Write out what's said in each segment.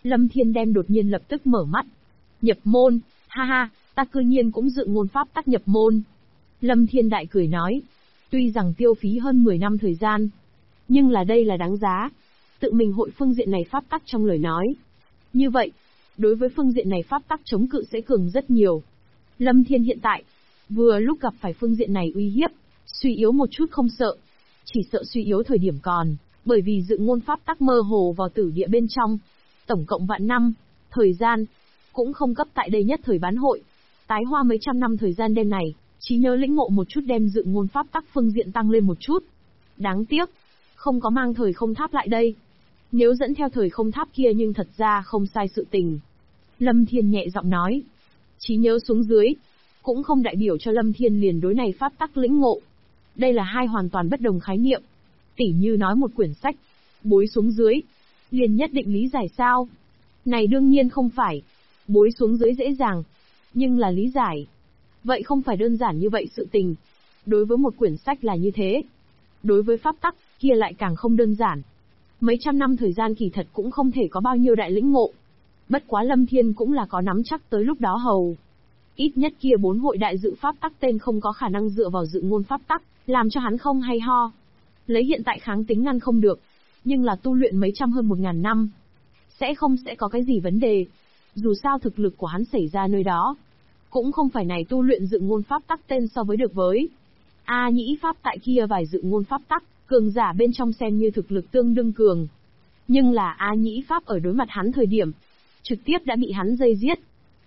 Lâm Thiên đem đột nhiên lập tức mở mắt. Nhập môn, ha ha, ta cư nhiên cũng dự ngôn pháp tắc nhập môn. Lâm Thiên đại cười nói, tuy rằng tiêu phí hơn 10 năm thời gian, nhưng đây là đáng giá. Tự mình hội phương diện này pháp tắc trong lời nói. Như vậy, đối với phương diện này pháp tắc chống cự sẽ cường rất nhiều. Lâm Thiên hiện tại, vừa lúc gặp phải phương diện này uy hiếp, suy yếu một chút không sợ. Chỉ sợ suy yếu thời điểm còn, bởi vì dự ngôn pháp tắc mơ hồ vào tử địa bên trong. Tổng cộng vạn năm, thời gian, cũng không cấp tại đây nhất thời bán hội. Tái hoa mấy trăm năm thời gian đêm này, trí nhớ lĩnh ngộ một chút đem dự ngôn pháp tắc phương diện tăng lên một chút. Đáng tiếc, không có mang thời không tháp lại đây. Nếu dẫn theo thời không tháp kia nhưng thật ra không sai sự tình. Lâm Thiên nhẹ giọng nói. Trí nhớ xuống dưới, cũng không đại biểu cho Lâm Thiên liền đối này pháp tắc lĩnh ngộ. Đây là hai hoàn toàn bất đồng khái niệm. Tỉ như nói một quyển sách, bối xuống dưới, liền nhất định lý giải sao? Này đương nhiên không phải. Bối xuống dưới dễ dàng, nhưng là lý giải. Vậy không phải đơn giản như vậy sự tình. Đối với một quyển sách là như thế. Đối với pháp tắc, kia lại càng không đơn giản. Mấy trăm năm thời gian kỳ thật cũng không thể có bao nhiêu đại lĩnh ngộ. Bất quá Lâm Thiên cũng là có nắm chắc tới lúc đó hầu. Ít nhất kia 4 hội đại dự pháp tắc tên không có khả năng dựa vào dự ngôn pháp tắc, làm cho hắn không hay ho. Lấy hiện tại kháng tính ngăn không được, nhưng là tu luyện mấy trăm hơn 1000 năm. Sẽ có cái gì vấn đề. Dù sao thực lực của hắn xảy ra nơi đó. Cũng không phải này tu luyện dự ngôn pháp tắc tên so với được với. A nhĩ pháp tại kia vài dự ngôn pháp tắc, cường giả bên trong xem như thực lực tương đương cường. Nhưng là A nhĩ pháp ở đối mặt hắn thời điểm, trực tiếp đã bị hắn dây giết.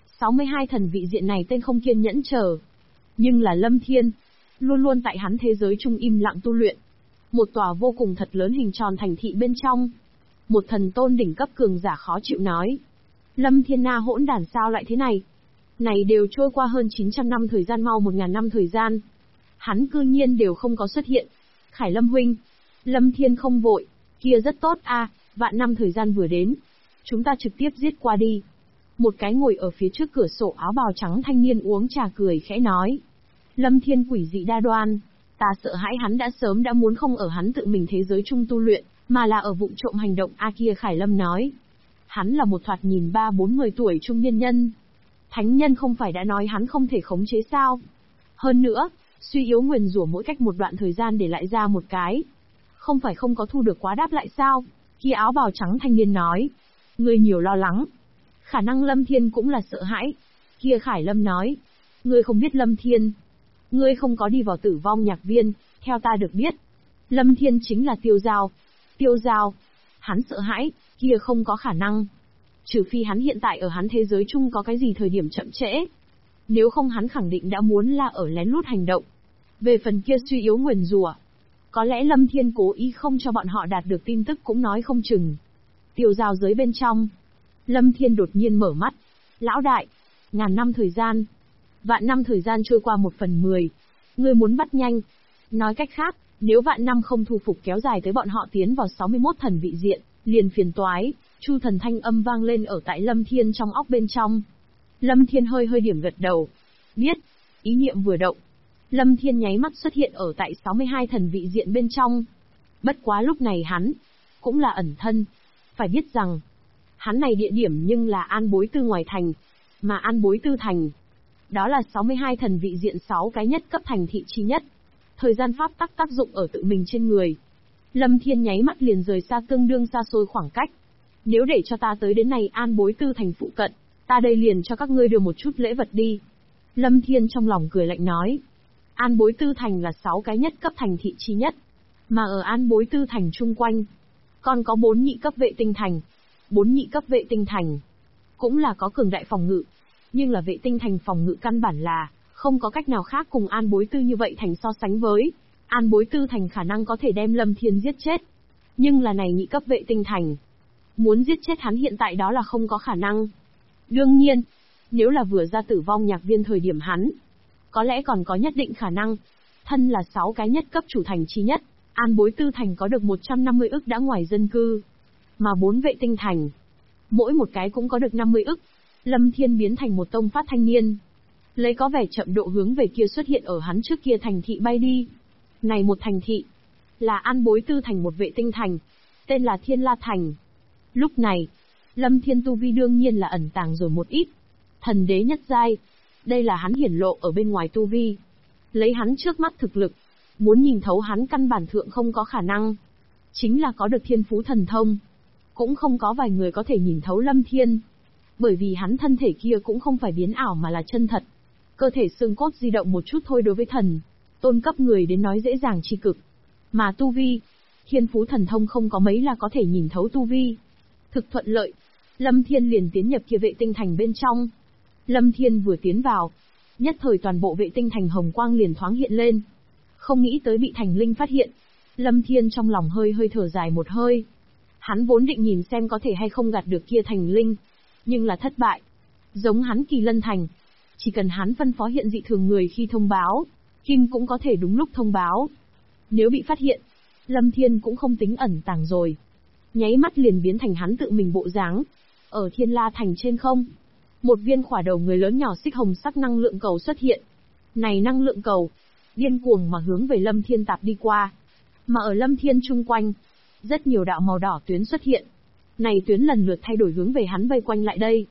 62 thần vị diện này tên không kiên nhẫn chờ. Nhưng là Lâm Thiên, luôn luôn tại hắn thế giới trung im lặng tu luyện. Một tòa vô cùng thật lớn hình tròn thành thị bên trong. Một thần tôn đỉnh cấp cường giả khó chịu nói. Lâm Thiên na hỗn đản sao lại thế này? Này đều trôi qua hơn 900 năm thời gian mau 1000 năm thời gian. Hắn cư nhiên đều không có xuất hiện. Khải Lâm huynh. Lâm Thiên không vội. Kia rất tốt a, vạn năm thời gian vừa đến. Chúng ta trực tiếp giết qua đi. Một cái ngồi ở phía trước cửa sổ áo bào trắng thanh niên uống trà cười khẽ nói. Lâm Thiên quỷ dị đa đoan. Ta sợ hãi hắn đã sớm đã muốn không ở hắn tự mình thế giới chung tu luyện, mà là ở vụng trộm hành động a kia Khải Lâm nói. Hắn là một thoạt nhìn 3-40 tuổi trung niên nhân. Thánh nhân không phải đã nói hắn không thể khống chế sao? Hơn nữa, suy yếu nguyền rủa mỗi cách một đoạn thời gian để lại ra một cái. Không phải không có thu được quá đáp lại sao? Kia áo bào trắng thanh niên nói. Ngươi nhiều lo lắng. Khả năng Lâm Thiên cũng là sợ hãi. Kia Khải Lâm nói. Ngươi không biết Lâm Thiên. Ngươi không có đi vào tử vong nhạc viên, theo ta được biết. Lâm Thiên chính là Tiêu Giao. Tiêu Giao. Hắn sợ hãi, kia không có khả năng. Trừ phi hắn hiện tại ở hắn thế giới chung có cái gì thời điểm chậm trễ. Nếu không hắn khẳng định đã muốn là ở lén lút hành động. Về phần kia suy yếu nguyền rủa, có lẽ Lâm Thiên cố ý không cho bọn họ đạt được tin tức cũng nói không chừng. Tiêu Giao giới bên trong. Lâm Thiên đột nhiên mở mắt. Lão đại, 1000 năm thời gian. Vạn năm thời gian trôi qua 1/10. Ngươi muốn bắt nhanh. Nói cách khác, nếu vạn năm không thu phục kéo dài tới bọn họ tiến vào 61 thần vị diện, liền phiền toái. Chu thần thanh âm vang lên ở tại Lâm Thiên trong óc bên trong. Lâm Thiên hơi điểm gật đầu. Biết. Ý niệm vừa động. Lâm Thiên nháy mắt xuất hiện ở tại 62 thần vị diện bên trong. Bất quá lúc này hắn cũng là ẩn thân. Phải biết rằng, hắn này địa điểm nhưng là An Bối Tư ngoài thành, mà An Bối Tư thành, đó là 62 thần vị diện 6 cái nhất cấp thành thị chi nhất. Thời gian pháp tắc tác dụng ở tự mình trên người. Lâm Thiên nháy mắt liền rời xa tương đương xa xôi khoảng cách. Nếu để cho ta tới đến này An Bối Tư thành phụ cận, ta đây liền cho các ngươi đưa một chút lễ vật đi. Lâm Thiên trong lòng cười lạnh nói. An Bối Tư thành là 6 cái nhất cấp thành thị chi nhất, mà ở An Bối Tư thành chung quanh, còn có 4 nhị cấp vệ tinh thành. 4 nhị cấp vệ tinh thành cũng là có cường đại phòng ngự, nhưng là vệ tinh thành phòng ngự căn bản là không có cách nào khác cùng An Bối Tư như vậy thành so sánh với. An Bối Tư thành khả năng có thể đem Lâm Thiên giết chết, nhưng là này nhị cấp vệ tinh thành, muốn giết chết hắn hiện tại đó là không có khả năng. Đương nhiên, nếu là vừa ra tử vong nhạc viên thời điểm hắn, có lẽ còn có nhất định khả năng. Thân là 6 cái nhất cấp chủ thành chi nhất, An Bối Tư thành có được 150 ức đã ngoài dân cư, mà 4 vệ tinh thành, mỗi một cái cũng có được 50 ức. Lâm Thiên biến thành một tông phát thanh niên, lấy có vẻ chậm độ hướng về kia xuất hiện ở hắn trước kia thành thị bay đi. Này một thành thị, là An Bối Tư thành một vệ tinh thành, tên là Thiên La thành. Lúc này, Lâm Thiên tu vi đương nhiên là ẩn tàng rồi một ít. Thần đế nhất giai, đây là hắn hiển lộ ở bên ngoài tu vi. Lấy hắn trước mắt thực lực, muốn nhìn thấu hắn căn bản thượng không có khả năng. Chính là có được thiên phú thần thông, cũng không có vài người có thể nhìn thấu Lâm Thiên. Bởi vì hắn thân thể kia cũng không phải biến ảo mà là chân thật. Cơ thể xương cốt di động một chút thôi đối với thần tôn cấp người đến nói dễ dàng chi cực. Mà tu vi, thiên phú thần thông không có mấy là có thể nhìn thấu tu vi. Thực thuận lợi, Lâm Thiên liền tiến nhập kia vệ tinh thành bên trong. Lâm Thiên vừa tiến vào, nhất thời toàn bộ vệ tinh thành hồng quang liền thoáng hiện lên. Không nghĩ tới bị thành linh phát hiện. Lâm Thiên trong lòng hơi thở dài một hơi. Hắn vốn định nhìn xem có thể hay không gạt được kia thành linh, nhưng là thất bại. Giống hắn Kỳ Lân Thành, chỉ cần hắn phân phó hiện dị thường người khi thông báo, Kim cũng có thể đúng lúc thông báo. Nếu bị phát hiện, Lâm Thiên cũng không tính ẩn tàng rồi. Nháy mắt liền biến thành hắn tự mình bộ dáng. Ở Thiên La Thành trên không, một viên khỏa đầu người lớn nhỏ xích hồng sắc năng lượng cầu xuất hiện. Này năng lượng cầu, điên cuồng mà hướng về Lâm Thiên tạp đi qua. Mà ở Lâm Thiên chung quanh, rất nhiều đạo màu đỏ tuyến xuất hiện. Này tuyến lần lượt thay đổi hướng về hắn vây quanh lại đây.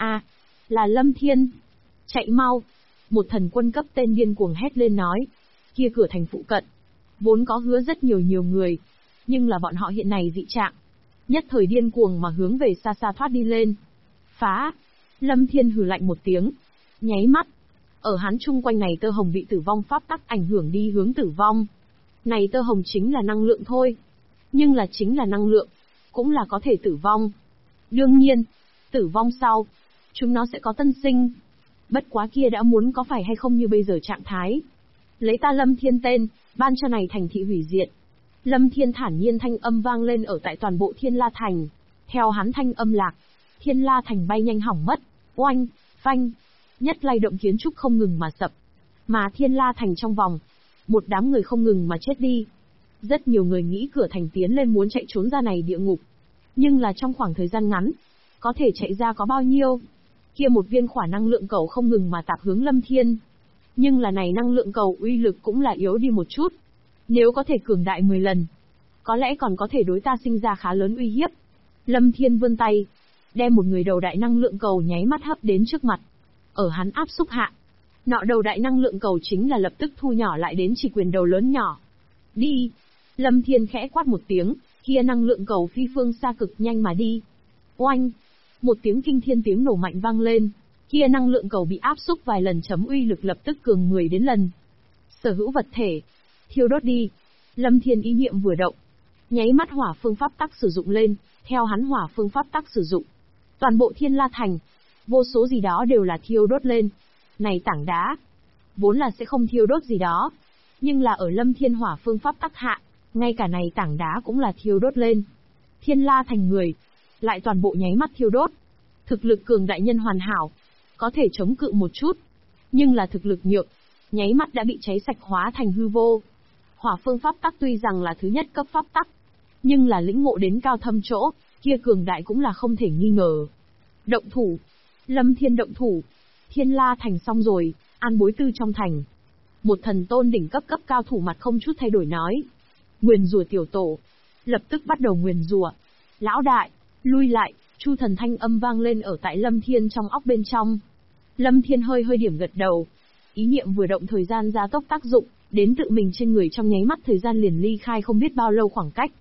Là Lâm Thiên. Chạy mau. Một thần quân cấp tên điên cuồng hét lên nói. Kia cửa thành phụ cận, vốn có hứa rất nhiều người, nhưng là bọn họ hiện này dị trạng. Nhất thời điên cuồng mà hướng về xa xa thoát đi lên. Phá. Lâm Thiên hừ lạnh một tiếng. Nháy mắt, ở hắn chung quanh này tơ hồng bị tử vong pháp tắc ảnh hưởng đi hướng tử vong. Này tơ hồng chính là năng lượng thôi. Nhưng là chính là năng lượng, cũng là có thể tử vong. Đương nhiên, tử vong sau, chúng nó sẽ có tân sinh. Bất quá kia đã muốn có phải hay không như bây giờ trạng thái. Lấy ta Lâm Thiên tên, ban cho này thành thị hủy diệt. Lâm Thiên thản nhiên thanh âm vang lên ở tại toàn bộ Thiên La Thành. Theo hắn thanh âm lạc, Thiên La Thành bay nhanh hỏng mất. Oanh, phanh, nhất lay động kiến trúc không ngừng mà sập. Mà Thiên La Thành trong vòng, một đám người không ngừng mà chết đi. Rất nhiều người nghĩ cửa thành tiến lên muốn chạy trốn ra này địa ngục. Nhưng là trong khoảng thời gian ngắn, có thể chạy ra có bao nhiêu. Kia một viên khỏa năng lượng cầu không ngừng mà tạp hướng Lâm Thiên. Nhưng là này năng lượng cầu uy lực cũng là yếu đi một chút. Nếu có thể cường đại 10 lần, có lẽ còn có thể đối ta sinh ra khá lớn uy hiếp. Lâm Thiên vươn tay, đem một người đầu đại năng lượng cầu nháy mắt hấp đến trước mặt. Ở hắn áp xúc hạ, nọ đầu đại năng lượng cầu chính là lập tức thu nhỏ lại đến chỉ quyền đầu lớn nhỏ. Đi! Lâm Thiên khẽ quát một tiếng, kia năng lượng cầu phi phương xa cực nhanh mà đi. Oanh! Một tiếng kinh thiên tiếng nổ mạnh vang lên, kia năng lượng cầu bị áp xúc vài lần chấm uy lực lập tức cường 10 đến lần. Sở hữu vật thể, thiêu đốt đi. Lâm Thiên ý niệm vừa động, nháy mắt hỏa phương pháp tắc sử dụng lên, theo hắn hỏa phương pháp tắc sử dụng. Toàn bộ Thiên La Thành, vô số gì đó đều là thiêu đốt lên. Này tảng đá, vốn là sẽ không thiêu đốt gì đó, nhưng là ở Lâm Thiên hỏa phương pháp tắc hạ, ngay cả này tảng đá cũng là thiêu đốt lên. Thiên La Thành người, lại toàn bộ nháy mắt thiêu đốt. Thực lực cường đại nhân hoàn hảo, có thể chống cự một chút, nhưng là thực lực nhược, nháy mắt đã bị cháy sạch hóa thành hư vô. Hỏa phương pháp tắc tuy rằng là thứ nhất cấp pháp tắc, nhưng là lĩnh ngộ đến cao thâm chỗ, kia cường đại cũng là không thể nghi ngờ. Động thủ. Lâm Thiên động thủ. Thiên La Thành xong rồi, an bối tư trong thành. Một thần tôn đỉnh cấp cao thủ mặt không chút thay đổi nói. Nguyền rủa tiểu tổ. Lập tức bắt đầu nguyền rủa. Lão đại, lui lại, Chu thần thanh âm vang lên ở tại Lâm Thiên trong óc bên trong. Lâm Thiên hơi điểm gật đầu. Ý niệm vừa động thời gian gia tốc tác dụng, đến tự mình trên người trong nháy mắt thời gian liền ly khai không biết bao lâu khoảng cách.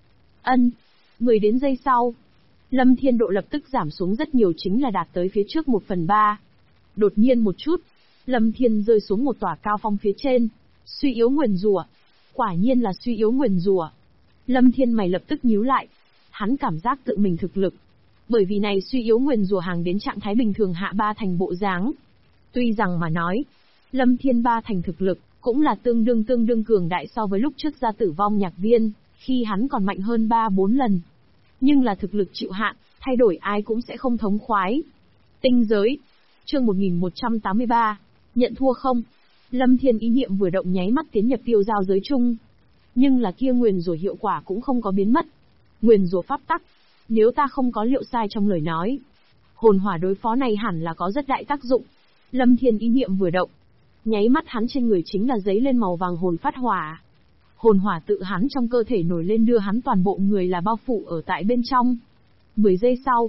10 đến giây sau, Lâm Thiên độ lập tức giảm xuống rất nhiều chính là đạt tới phía trước 1/3. Đột nhiên một chút, Lâm Thiên rơi xuống một tòa cao phong phía trên, suy yếu nguyền rủa. Quả nhiên là suy yếu nguyền rủa. Lâm Thiên mày lập tức nhíu lại, hắn cảm giác tự mình thực lực, bởi vì này suy yếu nguyền rủa hàng đến trạng thái bình thường hạ 3 thành bộ dáng. Tuy rằng mà nói, Lâm Thiên 3 thành thực lực, cũng là tương đương cường đại so với lúc trước ra tử vong nhạc viên, khi hắn còn mạnh hơn 3-4 lần. Nhưng là thực lực chịu hạn, thay đổi ai cũng sẽ không thống khoái. Tinh giới. Chương 1183. Nhận thua không? Lâm Thiên ý niệm vừa động nháy mắt tiến nhập tiêu giao giới chung. Nhưng là kia nguyền rủa hiệu quả cũng không có biến mất. Nguyền rủa pháp tắc. Nếu ta không có liệu sai trong lời nói, hồn hỏa đối phó này hẳn là có rất đại tác dụng. Lâm Thiên ý niệm vừa động, nháy mắt hắn trên người chính là giấy lên màu vàng hồn phát hỏa. Hồn hỏa tự hắn trong cơ thể nổi lên đưa hắn toàn bộ người là bao phủ ở tại bên trong. 10 giây sau,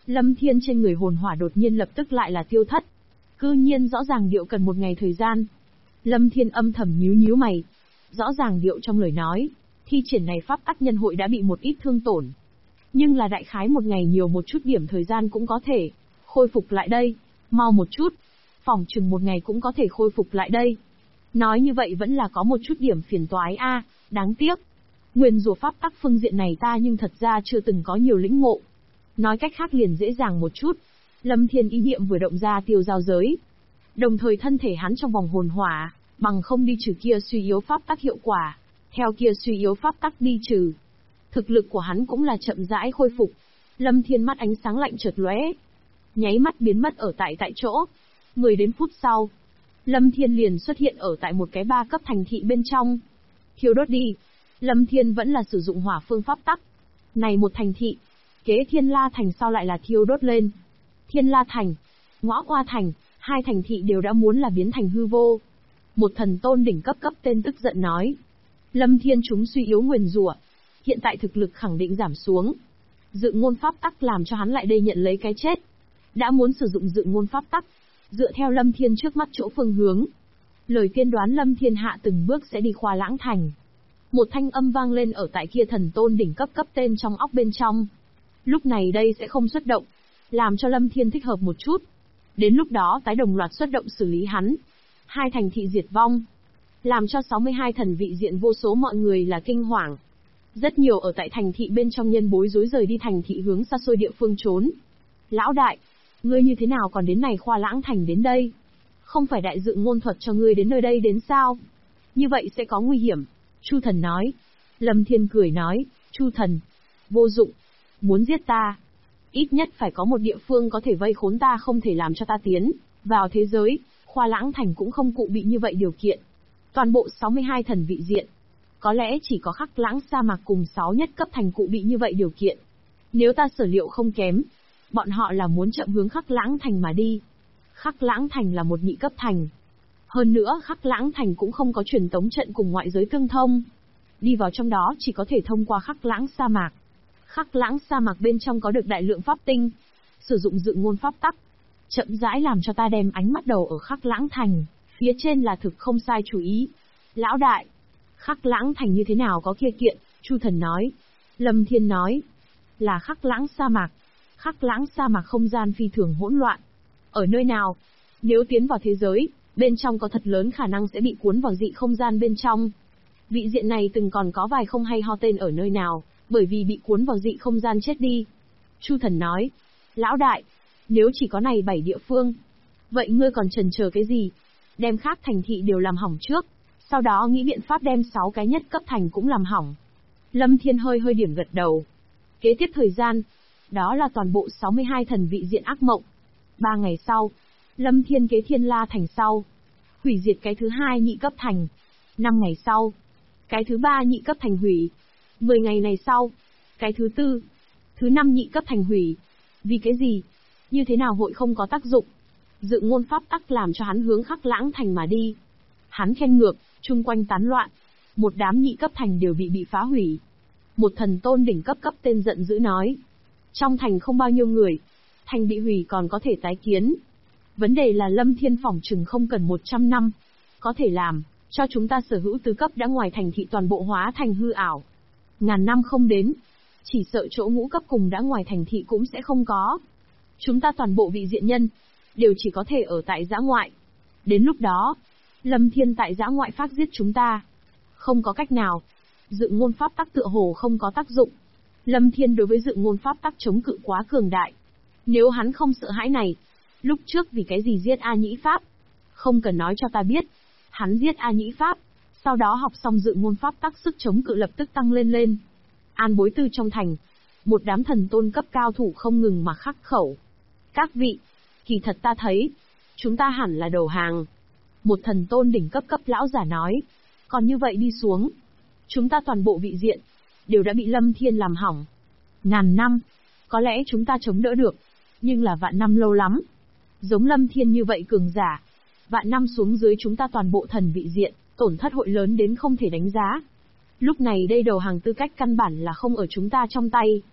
Lâm Thiên trên người hồn hỏa đột nhiên lập tức lại là tiêu thất. Cư nhiên rõ ràng điệu cần một ngày thời gian. Lâm Thiên âm thầm nhíu nhíu mày. Rõ ràng điệu trong lời nói, thi triển này pháp tắc nhân hội đã bị một ít thương tổn. Nhưng là đại khái một ngày nhiều một chút điểm thời gian cũng có thể khôi phục lại đây. Mau một chút, phỏng chừng một ngày cũng có thể khôi phục lại đây. Nói như vậy vẫn là có một chút điểm phiền toái a, đáng tiếc. Nguyên rủa pháp tắc phương diện này ta nhưng thật ra chưa từng có nhiều lĩnh ngộ. Nói cách khác liền dễ dàng một chút. Lâm Thiên ý niệm vừa động ra tiêu giao giới. Đồng thời thân thể hắn trong vòng hồn hỏa, bằng không đi trừ kia suy yếu pháp tắc hiệu quả. Theo kia suy yếu pháp tắc đi trừ. Thực lực của hắn cũng là chậm rãi khôi phục. Lâm Thiên mắt ánh sáng lạnh chợt lóe, nháy mắt biến mất ở tại chỗ. 10 đến phút sau, Lâm Thiên liền xuất hiện ở tại một cái 3 cấp thành thị bên trong. Thiêu đốt đi. Lâm Thiên vẫn là sử dụng hỏa phương pháp tắc. Này một thành thị, kế Thiên La Thành sau lại là thiêu đốt lên. Thiên La Thành, Ngõ Qua Thành, hai thành thị đều đã muốn là biến thành hư vô. Một thần tôn đỉnh cấp tên tức giận nói. Lâm Thiên chúng suy yếu nguyền rủa, hiện tại thực lực khẳng định giảm xuống. Dự ngôn pháp tắc làm cho hắn lại đây nhận lấy cái chết. Đã muốn sử dụng dự ngôn pháp tắc, dựa theo Lâm Thiên trước mắt chỗ phương hướng. Lời tiên đoán Lâm Thiên hạ từng bước sẽ đi Khoa Lãng Thành. Một thanh âm vang lên ở tại kia thần tôn đỉnh cấp tên trong óc bên trong. Lúc này đây sẽ không xuất động, làm cho Lâm Thiên thích hợp một chút. Đến lúc đó tái đồng loạt xuất động xử lý hắn. Hai thành thị diệt vong, làm cho 62 thần vị diện vô số mọi người là kinh hoàng. Rất nhiều ở tại thành thị bên trong nhân bối rối rời đi thành thị hướng xa xôi địa phương trốn. Lão đại, ngươi như thế nào còn đến này Khoa Lãng Thành đến đây? Không phải đại dự ngôn thuật cho ngươi đến nơi đây đến sao? Như vậy sẽ có nguy hiểm. Chu Thần nói. Lâm Thiên cười nói, Chu Thần, vô dụng. Muốn giết ta, ít nhất phải có một địa phương có thể vây khốn ta không thể làm cho ta tiến vào thế giới. Khoa Lãng Thành cũng không cụ bị như vậy điều kiện. Toàn bộ 62 thần vị diện, có lẽ chỉ có Khắc Lãng sa mạc cùng 6 nhất cấp thành cụ bị như vậy điều kiện. Nếu ta sở liệu không kém, bọn họ là muốn chậm hướng Khắc Lãng Thành mà đi. Khắc Lãng Thành là một nhị cấp thành. Hơn nữa Khắc Lãng Thành cũng không có truyền tống trận cùng ngoại giới tương thông. Đi vào trong đó chỉ có thể thông qua Khắc Lãng sa mạc. Khắc Lãng sa mạc bên trong có được đại lượng pháp tinh. Sử dụng dự ngôn pháp tắc, chậm rãi làm cho ta đem ánh mắt đầu ở Khắc Lãng Thành. Phía trên là thực không sai chủ ý. Lão đại, Khắc Lãng Thành như thế nào có kia kiện? Chu Thần nói. Lâm Thiên nói. Là Khắc Lãng sa mạc. Khắc Lãng sa mạc không gian phi thường hỗn loạn. Ở nơi nào? Nếu tiến vào thế giới, bên trong có thật lớn khả năng sẽ bị cuốn vào dị không gian bên trong. Vị diện này từng còn có vài không hay ho tên ở nơi nào, bởi vì bị cuốn vào dị không gian chết đi. Chu Thần nói. Lão đại, nếu chỉ có này 7 địa phương, vậy ngươi còn chần chờ cái gì? Đem khác thành thị đều làm hỏng trước, sau đó nghĩ biện pháp đem 6 cái nhất cấp thành cũng làm hỏng. Lâm Thiên hơi điểm gật đầu. Kế tiếp thời gian, đó là toàn bộ 62 thần vị diện ác mộng. 3 ngày sau, Lâm Thiên kế Thiên La Thành sau, hủy diệt cái thứ 2 nhị cấp thành. 5 ngày sau, cái thứ 3 nhị cấp thành hủy. 10 ngày này sau, cái thứ 4, thứ 5 nhị cấp thành hủy. Vì cái gì? Như thế nào hội không có tác dụng? Dự ngôn pháp tắc làm cho hắn hướng Khắc Lãng Thành mà đi. Hắn khen ngược, chung quanh tán loạn. Một đám nhị cấp thành đều bị phá hủy. Một thần tôn đỉnh cấp tên giận dữ nói. Trong thành không bao nhiêu người. Thành bị hủy còn có thể tái kiến. Vấn đề là Lâm Thiên phỏng chừng không cần 100 năm. Có thể làm, cho chúng ta sở hữu tứ cấp đã ngoài thành thị toàn bộ hóa thành hư ảo. Ngàn năm không đến. Chỉ sợ chỗ ngũ cấp cùng đã ngoài thành thị cũng sẽ không có. Chúng ta toàn bộ vị diện nhân, đều chỉ có thể ở tại dã ngoại. Đến lúc đó, Lâm Thiên tại dã ngoại phát giết chúng ta. Không có cách nào. Dự ngôn pháp tắc tựa hồ không có tác dụng. Lâm Thiên đối với dự ngôn pháp tắc chống cự quá cường đại. Nếu hắn không sợ hãi này, lúc trước vì cái gì giết A Nhĩ Pháp? Không cần nói cho ta biết. Hắn giết A Nhĩ Pháp, sau đó học xong dự ngôn pháp tắc sức chống cự lập tức tăng lên. An Bối Tư trong thành, một đám thần tôn cấp cao thủ không ngừng mà khắc khẩu. Các vị, kỳ thật ta thấy, chúng ta hẳn là đầu hàng. Một thần tôn đỉnh cấp lão giả nói, còn như vậy đi xuống, chúng ta toàn bộ vị diện, đều đã bị Lâm Thiên làm hỏng. Ngàn năm, có lẽ chúng ta chống đỡ được, nhưng là vạn năm lâu lắm. Giống Lâm Thiên như vậy cường giả, vạn năm xuống dưới chúng ta toàn bộ thần vị diện, tổn thất hội lớn đến không thể đánh giá. Lúc này đây đầu hàng tư cách căn bản là không ở chúng ta trong tay.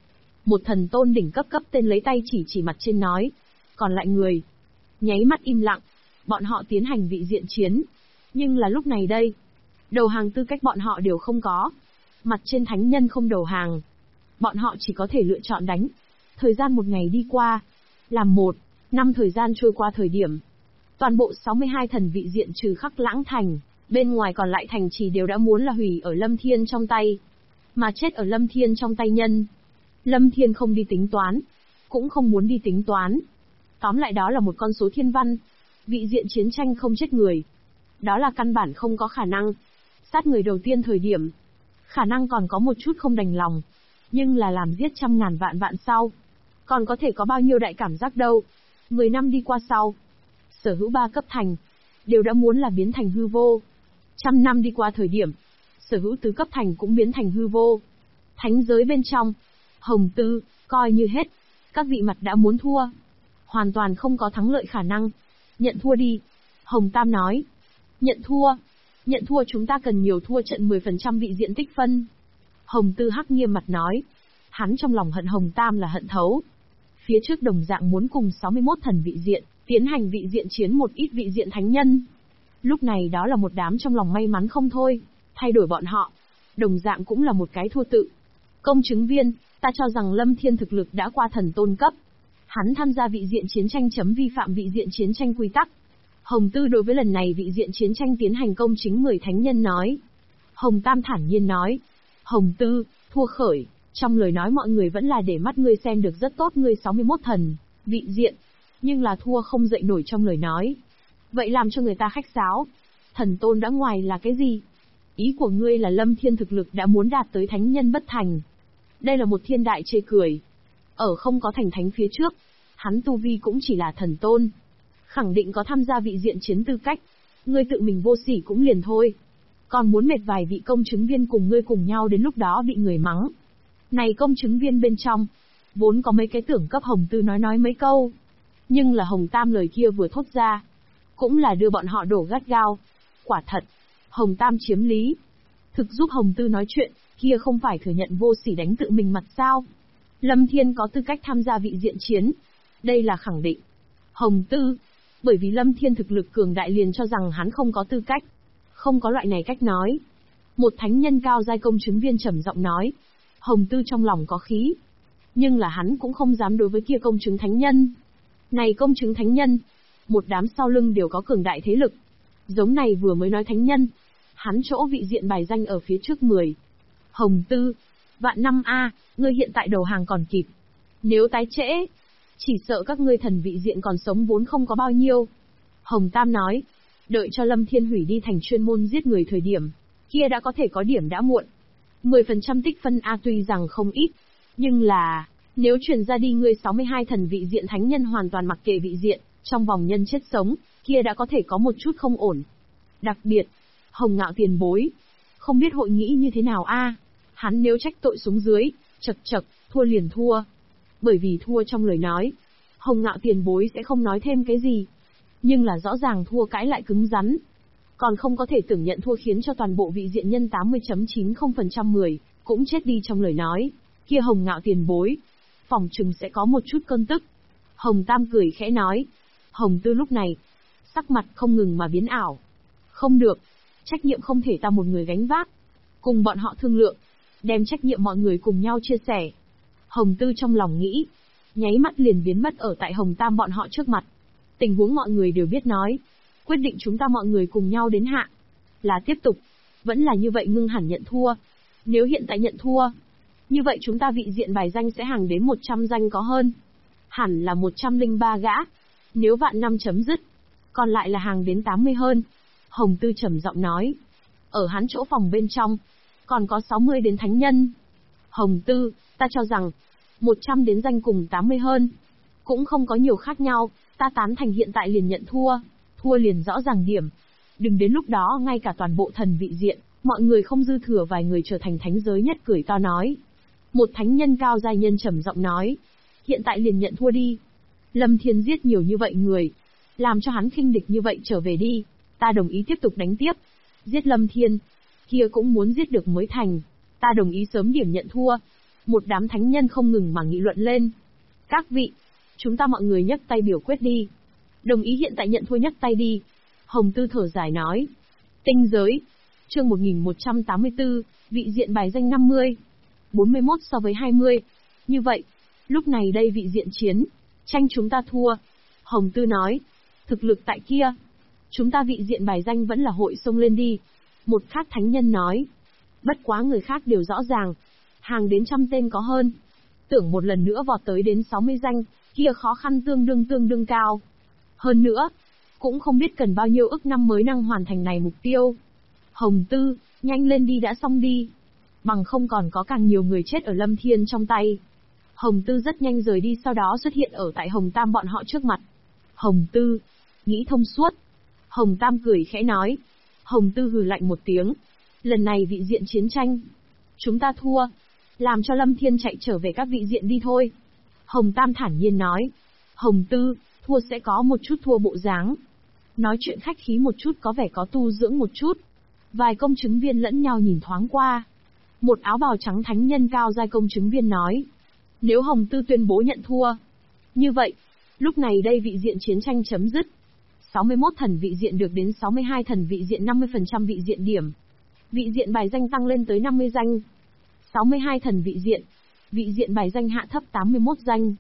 Một thần tôn đỉnh cấp tên lấy tay chỉ mặt trên nói. Còn lại người, nháy mắt im lặng. Bọn họ tiến hành vị diện chiến. Nhưng là lúc này đây, đầu hàng tư cách bọn họ đều không có. Mặt trên thánh nhân không đầu hàng. Bọn họ chỉ có thể lựa chọn đánh. Thời gian một ngày đi qua. Làm một, năm thời gian trôi qua thời điểm. Toàn bộ 62 thần vị diện trừ Khắc Lãng Thành, bên ngoài còn lại thành trì đều đã muốn là hủy ở Lâm Thiên trong tay. Mà chết ở Lâm Thiên trong tay nhân. Lâm Thiên không đi tính toán. Cũng không muốn đi tính toán. Tóm lại đó là một con số thiên văn. Vị diện chiến tranh không chết người. Đó là căn bản không có khả năng. Sát người đầu tiên thời điểm. Khả năng còn có một chút không đành lòng. Nhưng là làm giết trăm ngàn vạn vạn sau. Còn có thể có bao nhiêu đại cảm giác đâu. 10 năm đi qua sau. Sở hữu 3 cấp thành. Đều đã muốn là biến thành hư vô. 100 năm đi qua thời điểm. Sở hữu tứ cấp thành cũng biến thành hư vô. Thánh giới bên trong. Hồng Tư, coi như hết. Các vị mặt đã muốn thua. Hoàn toàn không có thắng lợi khả năng. Nhận thua đi. Hồng Tam nói. Nhận thua. Nhận thua chúng ta cần nhiều thua trận 10% vị diện tích phân. Hồng Tư hắc nghiêm mặt nói. Hắn trong lòng hận Hồng Tam là hận thấu. Phía trước đồng dạng muốn cùng 61 thần vị diện, tiến hành vị diện chiến một ít vị diện thánh nhân. Lúc này đó là một đám trong lòng may mắn không thôi, thay đổi bọn họ. Đồng dạng cũng là một cái thua tự. Công chứng viên, ta cho rằng Lâm Thiên thực lực đã qua thần tôn cấp. Hắn tham gia vị diện chiến tranh chấm vi phạm vị diện chiến tranh quy tắc. Hồng Tư đối với lần này vị diện chiến tranh tiến hành công chính 10 thánh nhân nói. Hồng Tam thản nhiên nói. Hồng Tư, thua khởi, trong lời nói mọi người vẫn là để mắt ngươi xem được rất tốt ngươi 61 thần, vị diện. Nhưng là thua không dậy nổi trong lời nói. Vậy làm cho người ta khách sáo. Thần tôn đã ngoài là cái gì? Ý của ngươi là Lâm Thiên thực lực đã muốn đạt tới thánh nhân bất thành. Đây là một thiên đại chê cười. Ở không có thành thánh phía trước, hắn tu vi cũng chỉ là thần tôn. Khẳng định có tham gia vị diện chiến tư cách. Ngươi tự mình vô sỉ cũng liền thôi. Còn muốn mệt vài vị công chứng viên cùng ngươi cùng nhau đến lúc đó bị người mắng. Này công chứng viên bên trong, vốn có mấy cái tưởng cấp Hồng Tư nói mấy câu. Nhưng là Hồng Tam lời kia vừa thốt ra, cũng là đưa bọn họ đổ gắt gao. Quả thật, Hồng Tam chiếm lý. Thực giúp Hồng Tư nói chuyện, kia không phải thừa nhận vô sỉ đánh tự mình mặt sao. Lâm Thiên có tư cách tham gia vị diện chiến. Đây là khẳng định. Hồng Tư, bởi vì Lâm Thiên thực lực cường đại liền cho rằng hắn không có tư cách. Không có loại này cách nói. Một thánh nhân cao giai công chứng viên trầm giọng nói. Hồng Tư trong lòng có khí. Nhưng là hắn cũng không dám đối với kia công chứng thánh nhân. Này công chứng thánh nhân, một đám sau lưng đều có cường đại thế lực. Giống này vừa mới nói thánh nhân. Hắn chỗ vị diện bài danh ở phía trước 10. Hồng Tư, vạn năm a, ngươi hiện tại đầu hàng còn kịp. Nếu tái trễ, chỉ sợ các ngươi thần vị diện còn sống vốn không có bao nhiêu. Hồng Tam nói, đợi cho Lâm Thiên hủy đi thành chuyên môn giết người thời điểm, kia đã có thể có điểm đã muộn. 10% tích phân A tuy rằng không ít, nhưng là, nếu truyền ra đi ngươi 62 thần vị diện thánh nhân hoàn toàn mặc kệ vị diện, trong vòng nhân chết sống, kia đã có thể có một chút không ổn. Đặc biệt, Hồng Ngạo tiền bối, không biết hội nghĩ như thế nào a? Hắn nếu trách tội xuống dưới, chật, thua liền thua. Bởi vì thua trong lời nói, Hồng Ngạo tiền bối sẽ không nói thêm cái gì. Nhưng là rõ ràng thua cãi lại cứng rắn. Còn không có thể tưởng nhận thua khiến cho toàn bộ vị diện nhân 80.90% người, cũng chết đi trong lời nói. Kia Hồng Ngạo tiền bối, phòng trừng sẽ có một chút cơn tức. Hồng Tam cười khẽ nói. Hồng Tư lúc này, sắc mặt không ngừng mà biến ảo. Không được, trách nhiệm không thể ta một người gánh vác. Cùng bọn họ thương lượng, đem trách nhiệm mọi người cùng nhau chia sẻ. Hồng Tư trong lòng nghĩ, nháy mắt liền biến mất ở tại Hồng Tam bọn họ trước mặt. Tình huống mọi người đều biết nói. Quyết định chúng ta mọi người cùng nhau đến hạ. Là tiếp tục. Vẫn là như vậy ngưng hẳn nhận thua. Nếu hiện tại nhận thua, như vậy chúng ta vị diện bài danh sẽ hàng đến 100 danh có hơn. Hẳn là 103 gã. Nếu vạn năm chấm dứt, còn lại là hàng đến 80 hơn. Hồng Tư trầm giọng nói. Ở hắn chỗ phòng bên trong, còn có 60 đến thánh nhân. Hồng Tư, ta cho rằng, 100 đến danh cùng 80 hơn. Cũng không có nhiều khác nhau, ta tán thành hiện tại liền nhận thua. Thua liền rõ ràng điểm. Đừng đến lúc đó ngay cả toàn bộ thần vị diện, mọi người không dư thừa vài người trở thành thánh giới nhất cười to nói. Một thánh nhân cao giai nhân trầm giọng nói. Hiện tại liền nhận thua đi. Lâm Thiên giết nhiều như vậy người. Làm cho hắn khinh địch như vậy trở về đi. Ta đồng ý tiếp tục đánh tiếp. Giết Lâm Thiên. Kia cũng muốn giết được mới thành. Ta đồng ý sớm điểm nhận thua. Một đám thánh nhân không ngừng mà nghị luận lên. Các vị, chúng ta mọi người nhấc tay biểu quyết đi. Đồng ý hiện tại nhận thua nhấc tay đi. Hồng Tư thở dài nói. Tinh giới. Chương 1184, vị diện bài danh 50. 41 so với 20. Như vậy, lúc này đây vị diện chiến, tranh chúng ta thua. Hồng Tư nói. Thực lực tại kia. Chúng ta vị diện bài danh vẫn là hội xông lên đi. Một khác thánh nhân nói. Bất quá người khác đều rõ ràng. Hàng đến 100 tên có hơn. Tưởng một lần nữa vọt tới đến 60 danh, kia khó khăn tương đương cao. Hơn nữa, cũng không biết cần bao nhiêu ức năm mới năng hoàn thành này mục tiêu. Hồng Tư, nhanh lên đi đã xong đi. Bằng không còn có càng nhiều người chết ở Lâm Thiên trong tay. Hồng Tư rất nhanh rời đi, sau đó xuất hiện ở tại Hồng Tam bọn họ trước mặt. Hồng Tư, nghĩ thông suốt. Hồng Tam cười khẽ nói. Hồng Tư hừ lạnh một tiếng. Lần này vị diện chiến tranh, chúng ta thua. Làm cho Lâm Thiên chạy trở về các vị diện đi thôi. Hồng Tam thản nhiên nói. Hồng Tư, thua sẽ có một chút thua bộ dáng. Nói chuyện khách khí một chút, có vẻ có tu dưỡng một chút. Vài công chứng viên lẫn nhau nhìn thoáng qua. Một áo bào trắng thánh nhân cao giai công chứng viên nói. Nếu Hồng Tư tuyên bố nhận thua, như vậy, lúc này đây vị diện chiến tranh chấm dứt. 61 thần vị diện được đến 62 thần vị diện 50% vị diện điểm. Vị diện bài danh tăng lên tới 50 danh. 62 thần vị diện bài danh hạ thấp 81 danh.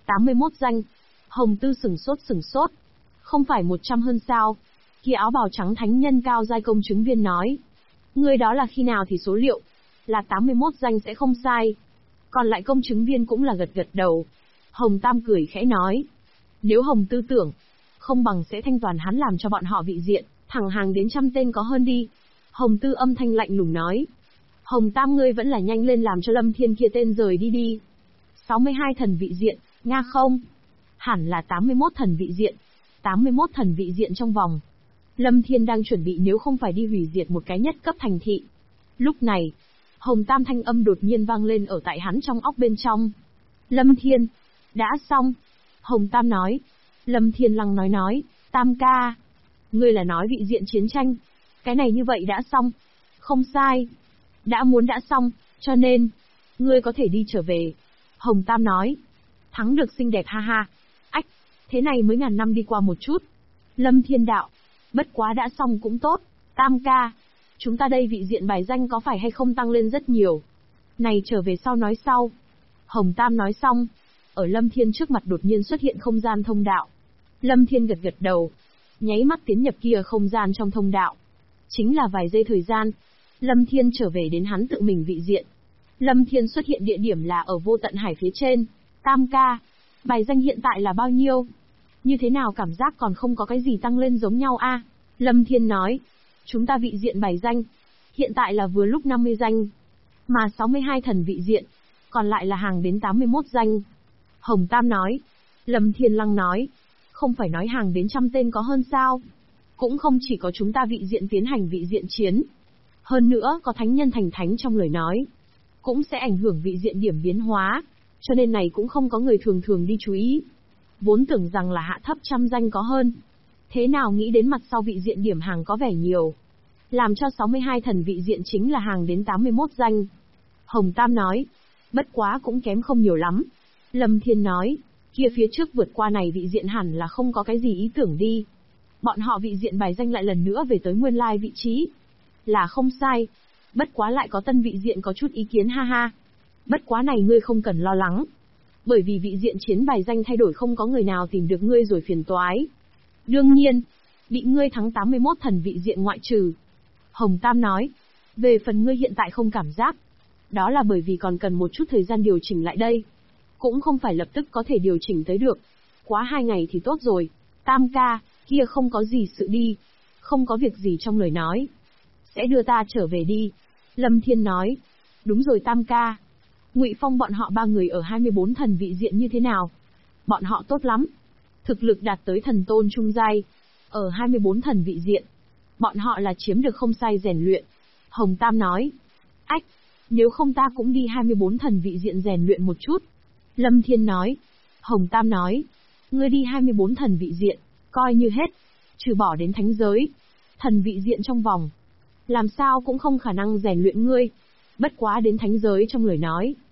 81 danh. Hồng Tư sửng sốt. Không phải 100 hơn sao? Kia áo bào trắng thánh nhân cao giai công chứng viên nói. Người đó là khi nào thì số liệu? Là 81 danh sẽ không sai. Còn lại công chứng viên cũng là gật đầu. Hồng Tam cười khẽ nói. Nếu Hồng Tư tưởng, không bằng sẽ thanh toàn hắn làm cho bọn họ vị diện, thẳng hàng đến 100 tên có hơn đi. Hồng Tư âm thanh lạnh lùng nói. Hồng Tam ngươi vẫn là nhanh lên làm cho Lâm Thiên kia tên rời đi. 62 thần vị diện, nga không? Hẳn là 81 thần vị diện. 81 thần vị diện trong vòng. Lâm Thiên đang chuẩn bị nếu không phải đi hủy diệt một cái nhất cấp thành thị. Lúc này, Hồng Tam thanh âm đột nhiên vang lên ở tại hắn trong óc bên trong. Lâm Thiên, đã xong. Hồng Tam nói. Lâm Thiên lăng nói, Tam ca. Ngươi là nói vị diện chiến tranh. Cái này như vậy đã xong. Không sai. Đã xong, cho nên, ngươi có thể đi trở về. Hồng Tam nói. Thắng được xinh đẹp ha ha. Ách, thế này mới ngàn năm đi qua một chút. Lâm Thiên đạo. Bất quá đã xong cũng tốt. Tam ca, chúng ta đây vị diện bài danh có phải hay không tăng lên rất nhiều. Này trở về sau nói sau. Hồng Tam nói xong. Ở Lâm Thiên trước mặt đột nhiên xuất hiện không gian thông đạo. Lâm Thiên gật đầu. Nháy mắt tiến nhập kia không gian trong thông đạo. Chính là vài giây thời gian. Lâm Thiên trở về đến hắn tự mình vị diện. Lâm Thiên xuất hiện địa điểm là ở vô tận hải phía trên. Tam ca, bài danh hiện tại là bao nhiêu? Như thế nào cảm giác còn không có cái gì tăng lên giống nhau a? Lâm Thiên nói. Chúng ta vị diện bài danh. Hiện tại là vừa lúc 50 danh. Mà 62 thần vị diện. Còn lại là hàng đến 81 danh. Hồng Tam nói. Lâm Thiên lăng nói. Không phải nói hàng đến 100 tên có hơn sao? Cũng không chỉ có chúng ta vị diện tiến hành vị diện chiến. Hơn nữa có thánh nhân thành thánh trong lời nói. Cũng sẽ ảnh hưởng vị diện điểm biến hóa. Cho nên này cũng không có người thường đi chú ý. Vốn tưởng rằng là hạ thấp 100 danh có hơn. Thế nào nghĩ đến mặt sau vị diện điểm hàng có vẻ nhiều. Làm cho 62 thần vị diện chính là hàng đến 81 danh. Hồng Tam nói. Bất quá cũng kém không nhiều lắm. Lâm Thiên nói. Kia phía trước vượt qua này vị diện hẳn là không có cái gì ý tưởng đi. Bọn họ vị diện bài danh lại lần nữa về tới nguyên lai vị trí. Là không sai. Bất quá lại có tân vị diện có chút ý kiến ha ha. Bất quá này ngươi không cần lo lắng. Bởi vì vị diện chiến bài danh thay đổi không có người nào tìm được ngươi rồi phiền toái. Đương nhiên, bị ngươi thắng 81 thần vị diện ngoại trừ. Hồng Tam nói. Về phần ngươi hiện tại không cảm giác. Đó là bởi vì còn cần một chút thời gian điều chỉnh lại đây. Cũng không phải lập tức có thể điều chỉnh tới được. Quá 2 ngày thì tốt rồi. Tam ca, kia không có gì sự đi. Không có việc gì trong lời nói. Sẽ đưa ta trở về đi. Lâm Thiên nói. Đúng rồi Tam ca. Ngụy Phong bọn họ 3 người ở 24 thần vị diện như thế nào? Bọn họ tốt lắm. Thực lực đạt tới thần tôn trung giai. Ở 24 thần vị diện. Bọn họ là chiếm được không sai rèn luyện. Hồng Tam nói. Ách, nếu không ta cũng đi 24 thần vị diện rèn luyện một chút. Lâm Thiên nói. Hồng Tam nói. Ngươi đi 24 thần vị diện, coi như hết. Trừ bỏ đến thánh giới. Thần vị diện trong vòng. Làm sao cũng không khả năng rèn luyện ngươi. Bất quá đến thánh giới trong lời nói.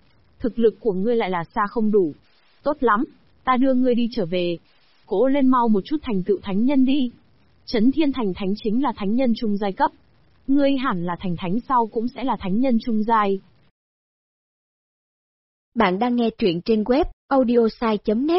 Thực lực của ngươi lại là xa không đủ. Tốt lắm, ta đưa ngươi đi trở về. Cố lên mau một chút thành tựu thánh nhân đi. Chấn Thiên thành thánh chính là thánh nhân trung giai cấp. Ngươi hẳn là thành thánh sau cũng sẽ là thánh nhân trung giai. Bạn đang nghe truyện trên web audiosai.net.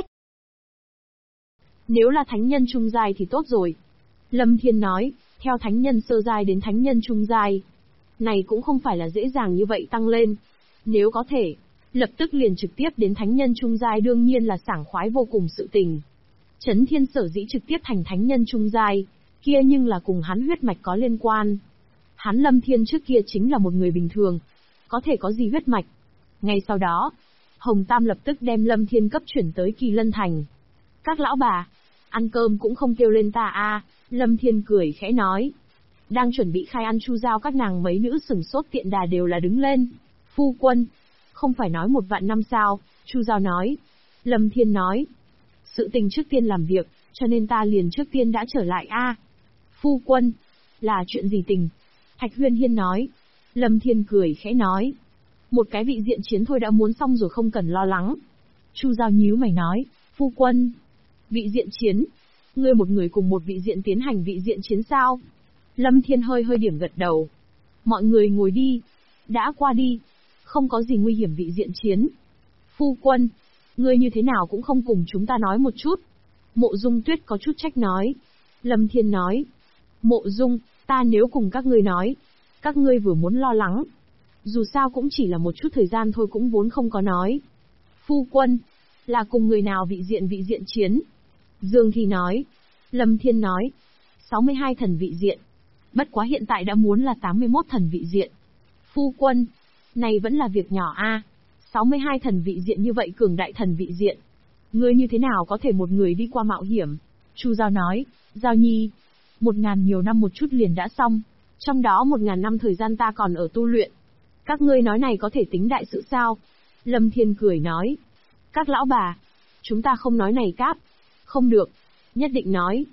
Nếu là thánh nhân trung giai thì tốt rồi. Lâm Thiên nói, theo thánh nhân sơ giai đến thánh nhân trung giai. Này cũng không phải là dễ dàng như vậy tăng lên. Nếu có thể, lập tức liền trực tiếp đến thánh nhân trung giai đương nhiên là sảng khoái vô cùng sự tình. Chấn Thiên sở dĩ trực tiếp thành thánh nhân trung giai, kia nhưng là cùng hắn huyết mạch có liên quan. Hắn Lâm Thiên trước kia chính là một người bình thường, có thể có gì huyết mạch. Ngay sau đó, Hồng Tam lập tức đem Lâm Thiên cấp chuyển tới Kỳ Lân Thành. Các lão bà, ăn cơm cũng không kêu lên ta a. Lâm Thiên cười khẽ nói. Đang chuẩn bị khai ăn chu giao các nàng mấy nữ sừng sốt tiện đà đều là đứng lên. Phu quân, không phải nói 1 vạn năm sao, Chu Giao nói. Lâm Thiên nói. Sự tình trước tiên làm việc, cho nên ta liền trước tiên đã trở lại a. Phu quân, là chuyện gì tình? Thạch Huyên Hiên nói. Lâm Thiên cười khẽ nói. Một cái vị diện chiến thôi đã muốn xong rồi không cần lo lắng. Chu Giao nhíu mày nói. Phu quân, vị diện chiến? Ngươi một người cùng một vị diện tiến hành vị diện chiến sao? Lâm Thiên hơi điểm gật đầu. Mọi người ngồi đi. Đã qua đi. Không có gì nguy hiểm vị diện chiến. Phu quân, ngươi như thế nào cũng không cùng chúng ta nói một chút. Mộ Dung Tuyết có chút trách nói. Lâm Thiên nói. Mộ Dung, ta nếu cùng các ngươi nói, các ngươi vừa muốn lo lắng. Dù sao cũng chỉ là một chút thời gian thôi cũng vốn không có nói. Phu quân, là cùng người nào vị diện chiến? Dương Thi nói. Lâm Thiên nói. 62 thần vị diện. Bất quá hiện tại đã muốn là 81 thần vị diện. Phu quân, này vẫn là việc nhỏ a. 62 thần vị diện như vậy cường đại thần vị diện. Ngươi như thế nào có thể một người đi qua mạo hiểm? Chu Giao nói. Giao Nhi, 1000 nhiều năm một chút liền đã xong. Trong đó 1000 năm thời gian ta còn ở tu luyện. Các ngươi nói này có thể tính đại sự sao? Lâm Thiên cười nói. Các lão bà, chúng ta không nói này cáp. Không được, nhất định nói.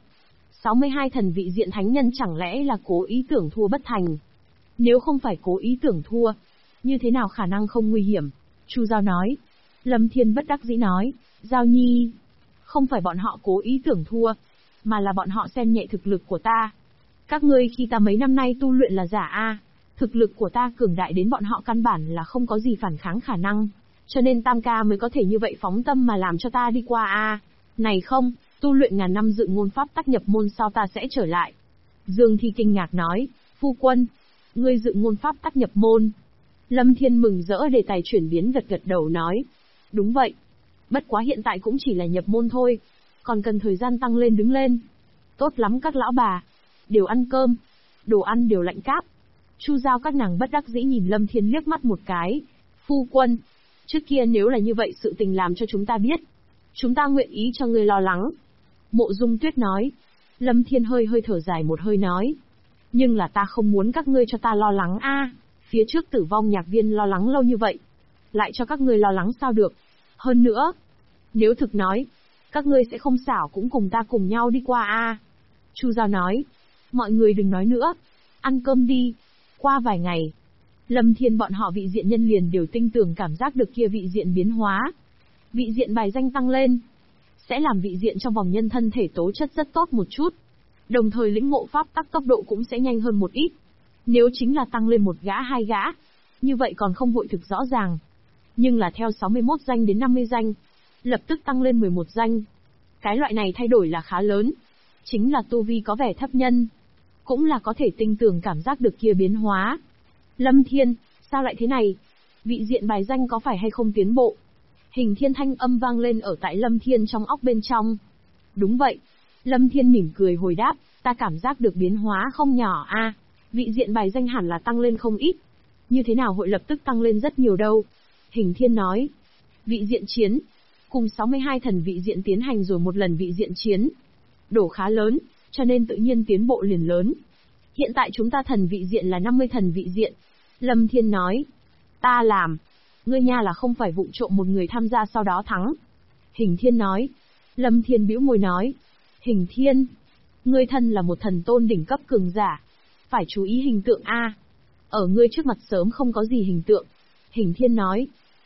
62 thần vị diện thánh nhân chẳng lẽ là cố ý tưởng thua bất thành? Nếu không phải cố ý tưởng thua, như thế nào khả năng không nguy hiểm? Chu Giao nói. Lâm Thiên bất đắc dĩ nói. Giao Nhi, không phải bọn họ cố ý tưởng thua, mà là bọn họ xem nhẹ thực lực của ta. Các ngươi khi ta mấy năm nay tu luyện là giả a, thực lực của ta cường đại đến bọn họ căn bản là không có gì phản kháng khả năng, cho nên Tam ca mới có thể như vậy phóng tâm mà làm cho ta đi qua a. Này không, tu luyện ngàn năm dự ngôn pháp tắc nhập môn sau ta sẽ trở lại. Dương Thi kinh ngạc nói. Phu quân, ngươi dự ngôn pháp tắc nhập môn? Lâm Thiên mừng rỡ đề tài chuyển biến gật đầu nói. Đúng vậy. Bất quá hiện tại cũng chỉ là nhập môn thôi, còn cần thời gian tăng lên đứng lên. Tốt lắm các lão bà, đều ăn cơm, đồ ăn đều lạnh cáp. Chu Giao các nàng bất đắc dĩ nhìn Lâm Thiên liếc mắt một cái. Phu quân, trước kia nếu là như vậy sự tình làm cho chúng ta biết, chúng ta nguyện ý cho ngươi lo lắng. Mộ Dung Tuyết nói. Lâm Thiên hơi thở dài một hơi nói. Nhưng là ta không muốn các ngươi cho ta lo lắng a. Phía trước Tử Vong Nhạc Viên lo lắng lâu như vậy, lại cho các ngươi lo lắng sao được? Hơn nữa, nếu thực nói, các ngươi sẽ không xảo cũng cùng ta cùng nhau đi qua a. Chu Giao nói. Mọi người đừng nói nữa, ăn cơm đi. Qua vài ngày, Lâm Thiên bọn họ vị diện nhân liền đều tinh tường cảm giác được kia vị diện biến hóa. Vị diện bài danh tăng lên, sẽ làm vị diện trong vòng nhân thân thể tố chất rất tốt một chút. Đồng thời lĩnh ngộ pháp tắc tốc độ cũng sẽ nhanh hơn một ít. Nếu chính là tăng lên 1 gã 2 gã, như vậy còn không vội thực rõ ràng. Nhưng là theo 61 danh đến 50 danh, lập tức tăng lên 11 danh. Cái loại này thay đổi là khá lớn. Chính là tu vi có vẻ thấp nhân, cũng là có thể tinh tường cảm giác được kia biến hóa. Lâm Thiên, sao lại thế này? Vị diện bài danh có phải hay không tiến bộ? Hình Thiên thanh âm vang lên ở tại Lâm Thiên trong óc bên trong. Đúng vậy. Lâm Thiên mỉm cười hồi đáp, ta cảm giác được biến hóa không nhỏ a. Vị diện bài danh hẳn là tăng lên không ít. Như thế nào hội lập tức tăng lên rất nhiều đâu? Hình Thiên nói. Vị diện chiến, cùng 62 thần vị diện tiến hành rồi một lần vị diện chiến. Đổ khá lớn, cho nên tự nhiên tiến bộ liền lớn. Hiện tại chúng ta thần vị diện là 50 thần vị diện. Lâm Thiên nói. Ta làm. Ngươi nha là không phải vụng trộm một người tham gia sau đó thắng. Hình Thiên nói. Lâm Thiên bĩu môi nói. Hình Thiên, ngươi thân là một thần tôn đỉnh cấp cường giả, phải chú ý hình tượng a. Ở ngươi trước mặt sớm không có gì hình tượng. Hình Thiên nói.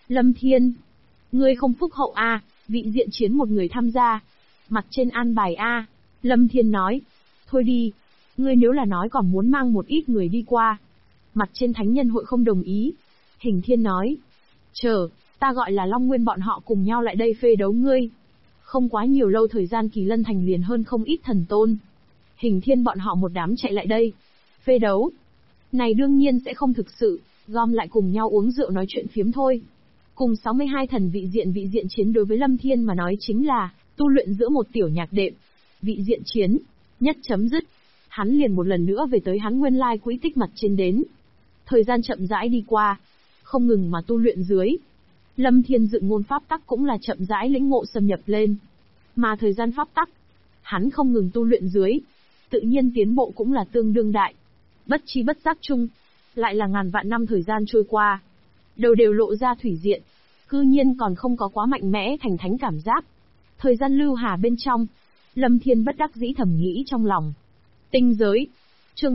Lâm Thiên, ngươi không phúc hậu a, vị diện chiến một người tham gia. Mặt trên an bài a. Lâm Thiên nói, thôi đi, ngươi nếu là nói còn muốn mang một ít người đi qua. Mặt trên thánh nhân hội không đồng ý. Hình Thiên nói, chờ, ta gọi là Long Nguyên bọn họ cùng nhau lại đây phê đấu ngươi. Không quá nhiều lâu thời gian Kỳ Lân Thành liền hơn không ít thần tôn. Hình Thiên bọn họ một đám chạy lại đây. Phê đấu. Này đương nhiên sẽ không thực sự, gom lại cùng nhau uống rượu nói chuyện phiếm thôi. Cùng 62 thần vị diện chiến đối với Lâm Thiên mà nói chính là tu luyện giữa một tiểu nhạc đệm. Vị diện chiến, nhất chấm dứt. Hắn liền một lần nữa về tới hắn nguyên lai quỹ tích mặt trên đến. Thời gian chậm rãi đi qua, không ngừng mà tu luyện dưới. Lâm Thiên dựng ngôn pháp tắc cũng là chậm rãi lĩnh ngộ xâm nhập lên. Mà thời gian pháp tắc, hắn không ngừng tu luyện dưới, tự nhiên tiến bộ cũng là tương đương đại. Bất chi bất giác chung, lại là ngàn vạn năm thời gian trôi qua. Đầu đều lộ ra thủy diện, cư nhiên còn không có quá mạnh mẽ thành thánh cảm giác. Thời gian lưu hà bên trong, Lâm Thiên bất đắc dĩ thầm nghĩ trong lòng. Tinh giới, chương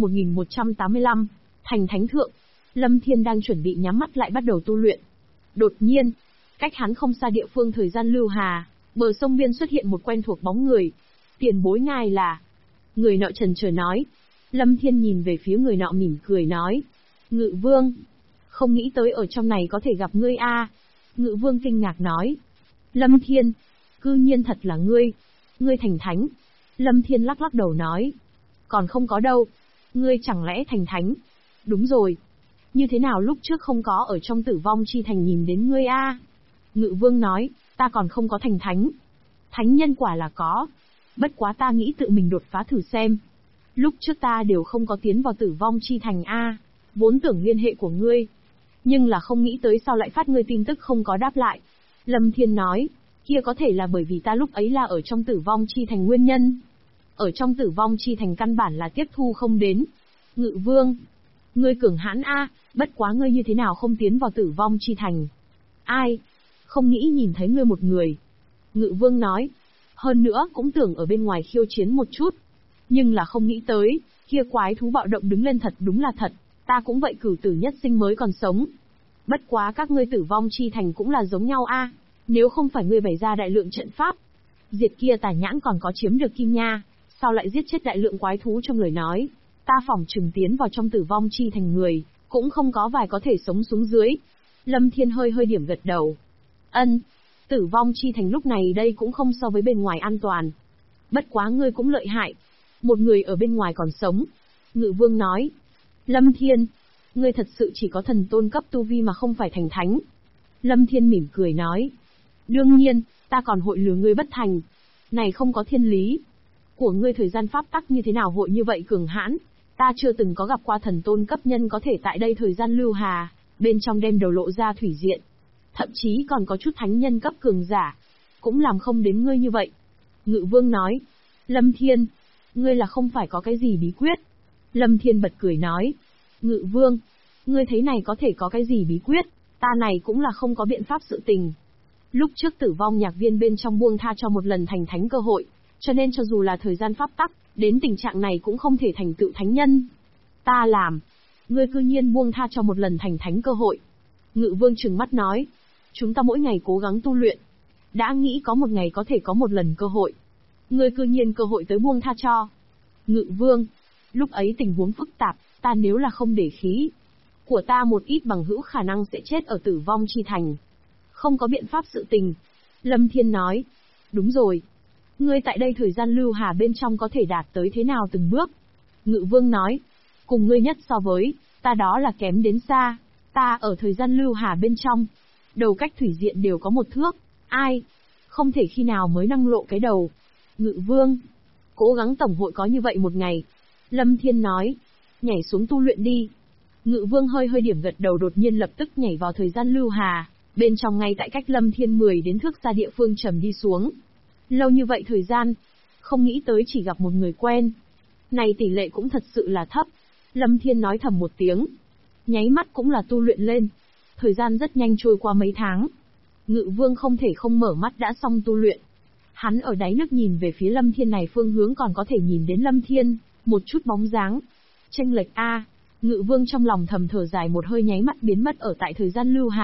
1185, thành thánh thượng. Lâm Thiên đang chuẩn bị nhắm mắt lại bắt đầu tu luyện. Đột nhiên, cách hắn không xa địa phương thời gian lưu hà, bờ sông biên xuất hiện một quen thuộc bóng người. Tiền bối ngài là... Người nọ chần chờ nói. Lâm Thiên nhìn về phía người nọ mỉm cười nói. Ngự Vương. Không nghĩ tới ở trong này có thể gặp ngươi a. Ngự Vương kinh ngạc nói. Lâm Thiên. Cư nhiên thật là ngươi. Ngươi thành thánh. Lâm Thiên lắc lắc đầu nói. Còn không có đâu. Ngươi chẳng lẽ thành thánh? Đúng rồi. Như thế nào lúc trước không có ở trong Tử Vong Chi Thành nhìn đến ngươi a? Ngự Vương nói, ta còn không có thành thánh. Thánh nhân quả là có. Bất quá ta nghĩ tự mình đột phá thử xem. Lúc trước ta đều không có tiến vào Tử Vong Chi Thành a, vốn tưởng liên hệ của ngươi. Nhưng là không nghĩ tới sao lại phát ngươi tin tức không có đáp lại. Lâm Thiên nói, kia có thể là bởi vì ta lúc ấy là ở trong Tử Vong Chi Thành nguyên nhân. Ở trong Tử Vong Chi Thành căn bản là tiếp thu không đến. Ngự Vương, ngươi cường hãn a, bất quá ngươi như thế nào không tiến vào Tử Vong Chi Thành? Ai? Không nghĩ nhìn thấy ngươi một người. Ngự Vương nói, hơn nữa cũng tưởng ở bên ngoài khiêu chiến một chút. Nhưng là không nghĩ tới, kia quái thú bạo động đứng lên thật đúng là thật, ta cũng vậy cửu tử nhất sinh mới còn sống. Bất quá các ngươi Tử Vong Chi Thành cũng là giống nhau a, nếu không phải ngươi bày ra đại lượng trận pháp, diệt kia tà nhãn còn có chiếm được kim nha, sao lại giết chết đại lượng quái thú trong lời nói, ta phỏng chừng tiến vào trong Tử Vong Chi Thành người, cũng không có vài có thể sống xuống dưới. Lâm Thiên hơi điểm gật đầu. Ân, Tử Vong Chi Thành lúc này đây cũng không so với bên ngoài an toàn. Bất quá ngươi cũng lợi hại. Một người ở bên ngoài còn sống. Ngự Vương nói. Lâm Thiên, ngươi thật sự chỉ có thần tôn cấp tu vi mà không phải thành thánh. Lâm Thiên mỉm cười nói. Đương nhiên, ta còn hội lừa ngươi bất thành. Này không có thiên lý. Của ngươi thời gian pháp tắc như thế nào hội như vậy cường hãn. Ta chưa từng có gặp qua thần tôn cấp nhân có thể tại đây thời gian lưu hà, bên trong đem đầu lộ ra thủy diện. Thậm chí còn có chút thánh nhân cấp cường giả. Cũng làm không đến ngươi như vậy. Ngự Vương nói. Lâm Thiên, ngươi là không phải có cái gì bí quyết. Lâm Thiên bật cười nói. Ngự Vương, ngươi thấy này có thể có cái gì bí quyết, ta này cũng là không có biện pháp sự tình. Lúc trước Tử Vong Nhạc Viên bên trong buông tha cho một lần thành thánh cơ hội, cho nên cho dù là thời gian pháp tắc, đến tình trạng này cũng không thể thành tựu thánh nhân. Ta làm, ngươi cư nhiên buông tha cho một lần thành thánh cơ hội. Ngự Vương trừng mắt nói. Chúng ta mỗi ngày cố gắng tu luyện, đã nghĩ có một ngày có thể có một lần cơ hội. Ngươi cư nhiên cơ hội tới buông tha cho. Ngự Vương, lúc ấy tình huống phức tạp, ta nếu là không để khí của ta một ít bằng hữu khả năng sẽ chết ở Tử Vong Chi Thành. Không có biện pháp sự tình. Lâm Thiên nói. Đúng rồi. Ngươi tại đây thời gian lưu hà bên trong có thể đạt tới thế nào từng bước? Ngự Vương nói. Cùng ngươi nhất so với, ta đó là kém đến xa. Ta ở thời gian lưu hà bên trong, đầu cách thủy diện đều có một thước. Ai? Không thể khi nào mới năng lộ cái đầu. Ngự Vương, cố gắng tổng hội có như vậy một ngày. Lâm Thiên nói. Nhảy xuống tu luyện đi. Ngự Vương hơi điểm gật đầu, đột nhiên lập tức nhảy vào thời gian lưu hà, bên trong ngay tại cách Lâm Thiên 10 đến thước xa địa phương trầm đi xuống. Lâu như vậy thời gian, không nghĩ tới chỉ gặp một người quen. Này tỷ lệ cũng thật sự là thấp. Lâm Thiên nói thầm một tiếng. Nháy mắt cũng là tu luyện lên. Thời gian rất nhanh trôi qua mấy tháng. Ngự Vương không thể không mở mắt đã xong tu luyện. Hắn ở đáy nước nhìn về phía Lâm Thiên này phương hướng còn có thể nhìn đến Lâm Thiên, một chút bóng dáng. Chênh lệch a. Ngự Vương trong lòng thầm thở dài một hơi, nháy mắt biến mất ở tại thời gian lưu hà.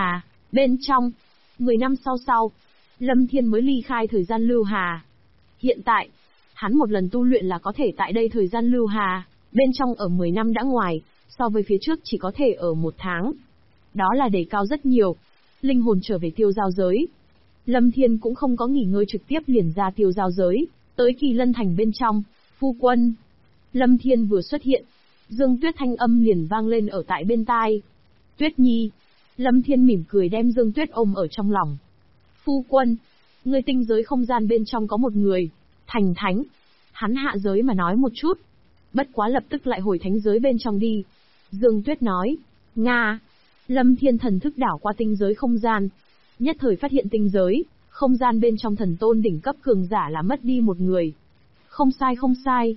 Bên trong, 10 năm sau, Lâm Thiên mới ly khai thời gian lưu hà. Hiện tại, hắn một lần tu luyện là có thể tại đây thời gian lưu hà, bên trong ở 10 năm đã ngoài, so với phía trước chỉ có thể ở 1 tháng. Đó là đề cao rất nhiều. Linh hồn trở về tiêu giao giới. Lâm Thiên cũng không có nghỉ ngơi, trực tiếp liền ra tiêu giao giới, tới Kỳ Lân Thành bên trong. Phu quân. Lâm Thiên vừa xuất hiện, Dương Tuyết thanh âm liền vang lên ở tại bên tai. Tuyết Nhi. Lâm Thiên mỉm cười đem Dương Tuyết ôm ở trong lòng. Phu quân, ngươi tinh giới không gian bên trong có một người, thành thánh. Hắn hạ giới mà nói một chút. Bất quá lập tức lại hồi thánh giới bên trong đi. Dương Tuyết nói. Nga. Lâm Thiên thần thức đảo qua tinh giới không gian. Nhất thời phát hiện tinh giới, không gian bên trong thần tôn đỉnh cấp cường giả là mất đi một người. Không sai.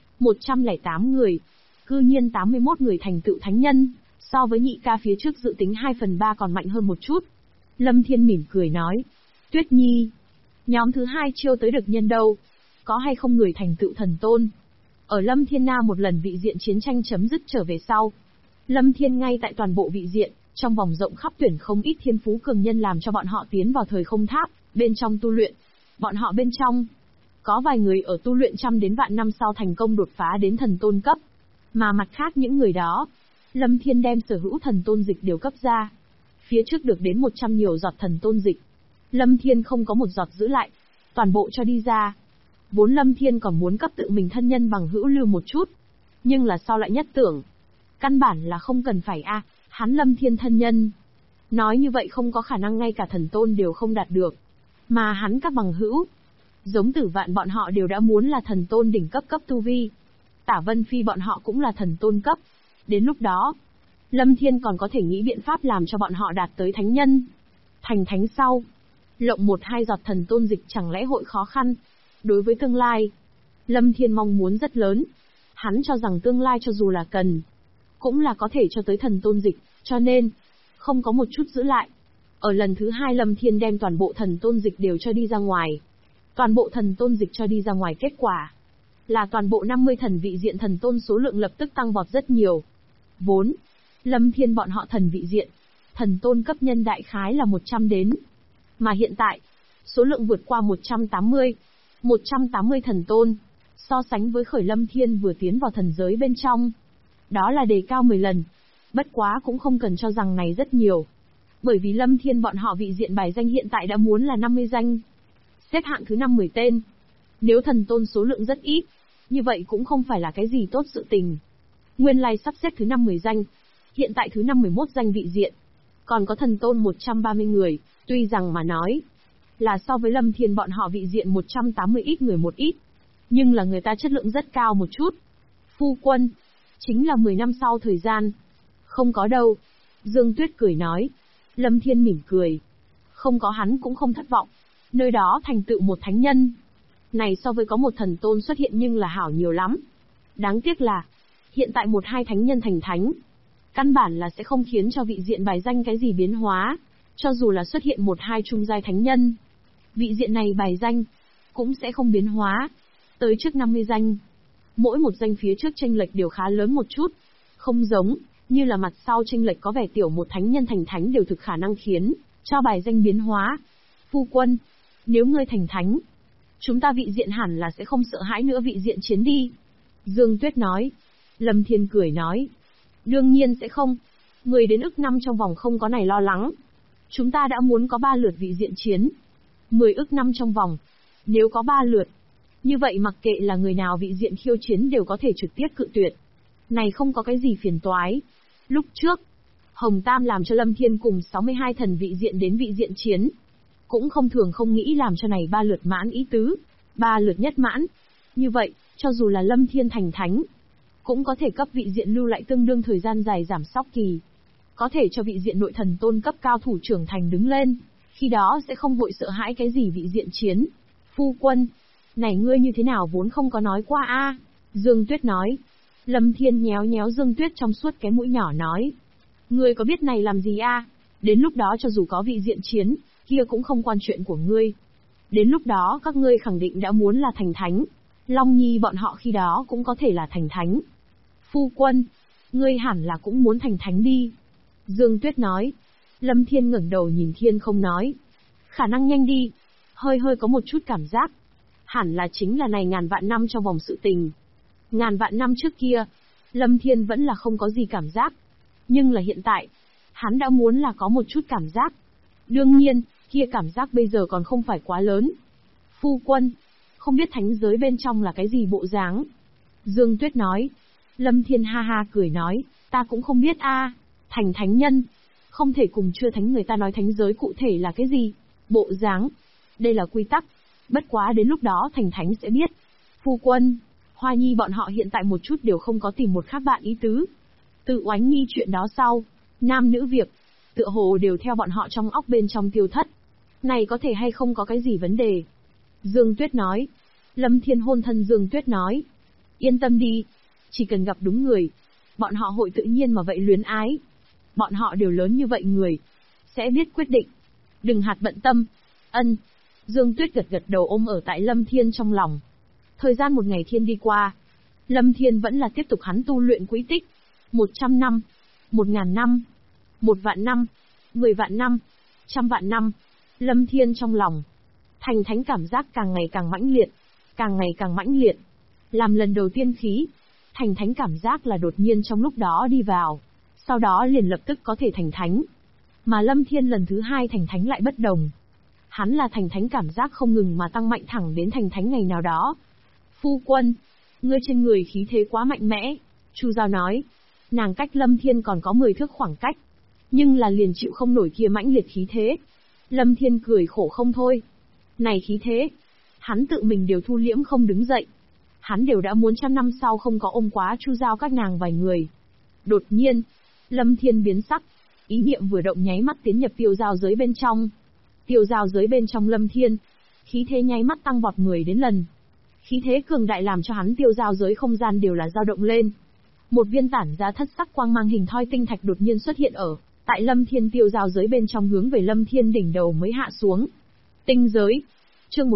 108 người. Cư nhiên 81 người thành tựu thánh nhân, so với nhị ca phía trước dự tính 2/3 còn mạnh hơn một chút. Lâm Thiên mỉm cười nói. Tuyết Nhi. Nhóm thứ 2 chiêu tới được nhân đâu? Có hay không người thành tựu thần tôn? Ở Lâm Thiên Na một lần vị diện chiến tranh chấm dứt trở về sau, Lâm Thiên ngay tại toàn bộ vị diện, trong vòng rộng khắp tuyển không ít thiên phú cường nhân làm cho bọn họ tiến vào thời không tháp, bên trong tu luyện. Bọn họ bên trong, có vài người ở tu luyện trăm đến vạn năm sau thành công đột phá đến thần tôn cấp. Mà mặt khác những người đó, Lâm Thiên đem sở hữu thần tôn dịch đều cấp ra. Phía trước được đến 100 nhiều giọt thần tôn dịch. Lâm Thiên không có một giọt giữ lại, toàn bộ cho đi ra. Vốn Lâm Thiên còn muốn cấp tự mình thân nhân bằng hữu lưu một chút. Nhưng là sau lại nhất tưởng. Căn bản là không cần phải hắn Lâm Thiên thân nhân. Nói như vậy không có khả năng ngay cả thần tôn đều không đạt được. Mà hắn các bằng hữu, giống Tử Vạn bọn họ đều đã muốn là thần tôn đỉnh cấp tu vi. Tả Vân Phi bọn họ cũng là thần tôn cấp. Đến lúc đó, Lâm Thiên còn có thể nghĩ biện pháp làm cho bọn họ đạt tới thánh nhân. Thành thánh sau, lộng 1-2 giọt thần tôn dịch chẳng lẽ hội khó khăn. Đối với tương lai, Lâm Thiên mong muốn rất lớn. Hắn cho rằng tương lai cho dù là cần, cũng là có thể cho tới thần tôn dịch, cho nên, không có một chút giữ lại. Ở lần thứ 2 Lâm Thiên đem toàn bộ thần tôn dịch đều cho đi ra ngoài. Toàn bộ thần tôn dịch cho đi ra ngoài kết quả là toàn bộ 50 thần vị diện thần tôn số lượng lập tức tăng vọt rất nhiều. Vốn, Lâm Thiên bọn họ thần vị diện, thần tôn cấp nhân đại khái là 100 đến. Mà hiện tại, số lượng vượt qua 180. 180 thần tôn, so sánh với khởi Lâm Thiên vừa tiến vào thần giới bên trong. Đó là đề cao 10 lần. Bất quá cũng không cần cho rằng này rất nhiều. Bởi vì Lâm Thiên bọn họ vị diện bài danh hiện tại đã muốn là 50 danh. Xếp hạng thứ 5 10 tên. Nếu thần tôn số lượng rất ít, như vậy cũng không phải là cái gì tốt sự tình. Nguyên lai sắp xếp thứ 5 10 danh. Hiện tại thứ 5 11 danh vị diện. Còn có thần tôn 130 người, tuy rằng mà nói là so với Lâm Thiên bọn họ vị diện 180 ít người một ít. Nhưng là người ta chất lượng rất cao một chút. Phu quân, chính là 10 năm sau thời gian. Không có đâu. Dương Tuyết cười nói. Lâm Thiên mỉm cười. Không có hắn cũng không thất vọng. Nơi đó thành tựu một thánh nhân. Này so với có một thần tôn xuất hiện nhưng là hảo nhiều lắm. Đáng tiếc là, hiện tại 1-2 thánh nhân thành thánh. Căn bản là sẽ không khiến cho vị diện bài danh cái gì biến hóa. Cho dù là xuất hiện 1-2 trung giai thánh nhân, vị diện này bài danh cũng sẽ không biến hóa. Tới trước 50 danh, mỗi một danh phía trước chênh lệch đều khá lớn một chút. Không giống như là mặt sau chênh lệch có vẻ tiểu, một thánh nhân thành thánh đều thực khả năng khiến cho bài danh biến hóa. Phu quân, nếu ngươi thành thánh, chúng ta vị diện hẳn là sẽ không sợ hãi nữa vị diện chiến đi. Dương Tuyết nói. Lâm Thiên cười nói. Đương nhiên sẽ không. 10 đến ức năm trong vòng không có này lo lắng. Chúng ta đã muốn có 3 lượt vị diện chiến. 10 ức năm trong vòng. Nếu có 3 lượt, như vậy mặc kệ là người nào vị diện khiêu chiến đều có thể trực tiếp cự tuyệt. Này không có cái gì phiền toái. Lúc trước, Hồng Tam làm cho Lâm Thiên cùng 62 thần vị diện đến vị diện chiến. Cũng không thường không nghĩ làm cho này 3 lượt mãn ý tứ. 3 lượt nhất mãn. Như vậy, cho dù là Lâm Thiên thành thánh, cũng có thể cấp vị diện lưu lại tương đương thời gian dài giảm sóc kỳ. Có thể cho vị diện nội thần tôn cấp cao thủ trưởng thành đứng lên. Khi đó sẽ không vội sợ hãi cái gì vị diện chiến. Phu quân, này ngươi như thế nào vốn không có nói qua a? Dương Tuyết nói. Lâm Thiên nhéo nhéo Dương Tuyết trong suốt cái mũi nhỏ nói. Ngươi có biết này làm gì a? Đến lúc đó cho dù có vị diện chiến, kia cũng không quan chuyện của ngươi. Đến lúc đó các ngươi khẳng định đã muốn là thành thánh. Long Nhi bọn họ khi đó cũng có thể là thành thánh. Phu quân, ngươi hẳn là cũng muốn thành thánh đi. Dương Tuyết nói. Lâm Thiên ngẩng đầu nhìn thiên không nói. Khả năng nhanh đi. Hơi hơi có một chút cảm giác. Hẳn là chính là này ngàn vạn năm trong vòng sự tình. Ngàn vạn năm trước kia, Lâm Thiên vẫn là không có gì cảm giác. Nhưng là hiện tại, hắn đã muốn là có một chút cảm giác. Đương nhiên, kia cảm giác bây giờ còn không phải quá lớn. Phu quân, không biết thánh giới bên trong là cái gì bộ dáng. Dương Tuyết nói. Lâm Thiên ha ha cười nói, ta cũng không biết a. Thành thánh nhân, không thể cùng chưa thánh người ta nói thánh giới cụ thể là cái gì, bộ dáng. Đây là quy tắc, bất quá đến lúc đó thành thánh sẽ biết. Phu quân, Hoa Nhi bọn họ hiện tại một chút đều không có tìm một khác bạn ý tứ. Tự oánh nhi chuyện đó sau, nam nữ việc, tựa hồ đều theo bọn họ trong óc bên trong tiêu thất. Này có thể hay không có cái gì vấn đề? Dương Tuyết nói. Lâm Thiên hôn thân Dương Tuyết nói. Yên tâm đi, chỉ cần gặp đúng người, bọn họ hội tự nhiên mà vậy luyến ái. Bọn họ đều lớn như vậy người, sẽ biết quyết định. Đừng hạt bận tâm. Ân. Dương Tuyết gật gật đầu ôm ở tại Lâm Thiên trong lòng. Thời gian một ngày thiên đi qua, Lâm Thiên vẫn là tiếp tục hắn tu luyện quỹ tích. 100 năm, 1000 năm, 1 vạn năm, 10 vạn năm, 100 vạn năm. Lâm Thiên trong lòng, thành thánh cảm giác càng ngày càng mãnh liệt, càng ngày càng mãnh liệt. Làm lần đầu tiên khí, thành thánh cảm giác là đột nhiên trong lúc đó đi vào, sau đó liền lập tức có thể thành thánh. Mà Lâm Thiên lần thứ hai thành thánh lại bất đồng. Hắn là thành thánh cảm giác không ngừng mà tăng mạnh thẳng đến thành thánh ngày nào đó. Phu quân, ngươi trên người khí thế quá mạnh mẽ. Chu Giao nói, nàng cách Lâm Thiên còn có 10 thước khoảng cách, nhưng là liền chịu không nổi kia mãnh liệt khí thế. Lâm Thiên cười khổ không thôi. Này khí thế, hắn tự mình đều thu liễm không đứng dậy. Hắn đều đã muốn 100 năm sau không có ôm quá Chu Giao các nàng vài người. Đột nhiên, Lâm Thiên biến sắc, ý niệm vừa động nháy mắt tiến nhập tiêu giao giới bên trong. Tiêu giao giới bên trong Lâm Thiên, khí thế nháy mắt tăng vọt 10 đến lần. Khí thế cường đại làm cho hắn tiêu giao giới không gian đều là dao động lên. Một viên tản ra thất sắc quang mang hình thoi tinh thạch đột nhiên xuất hiện ở tại Lâm Thiên tiêu giao giới bên trong hướng về Lâm Thiên đỉnh đầu mới hạ xuống. Tinh giới. Chương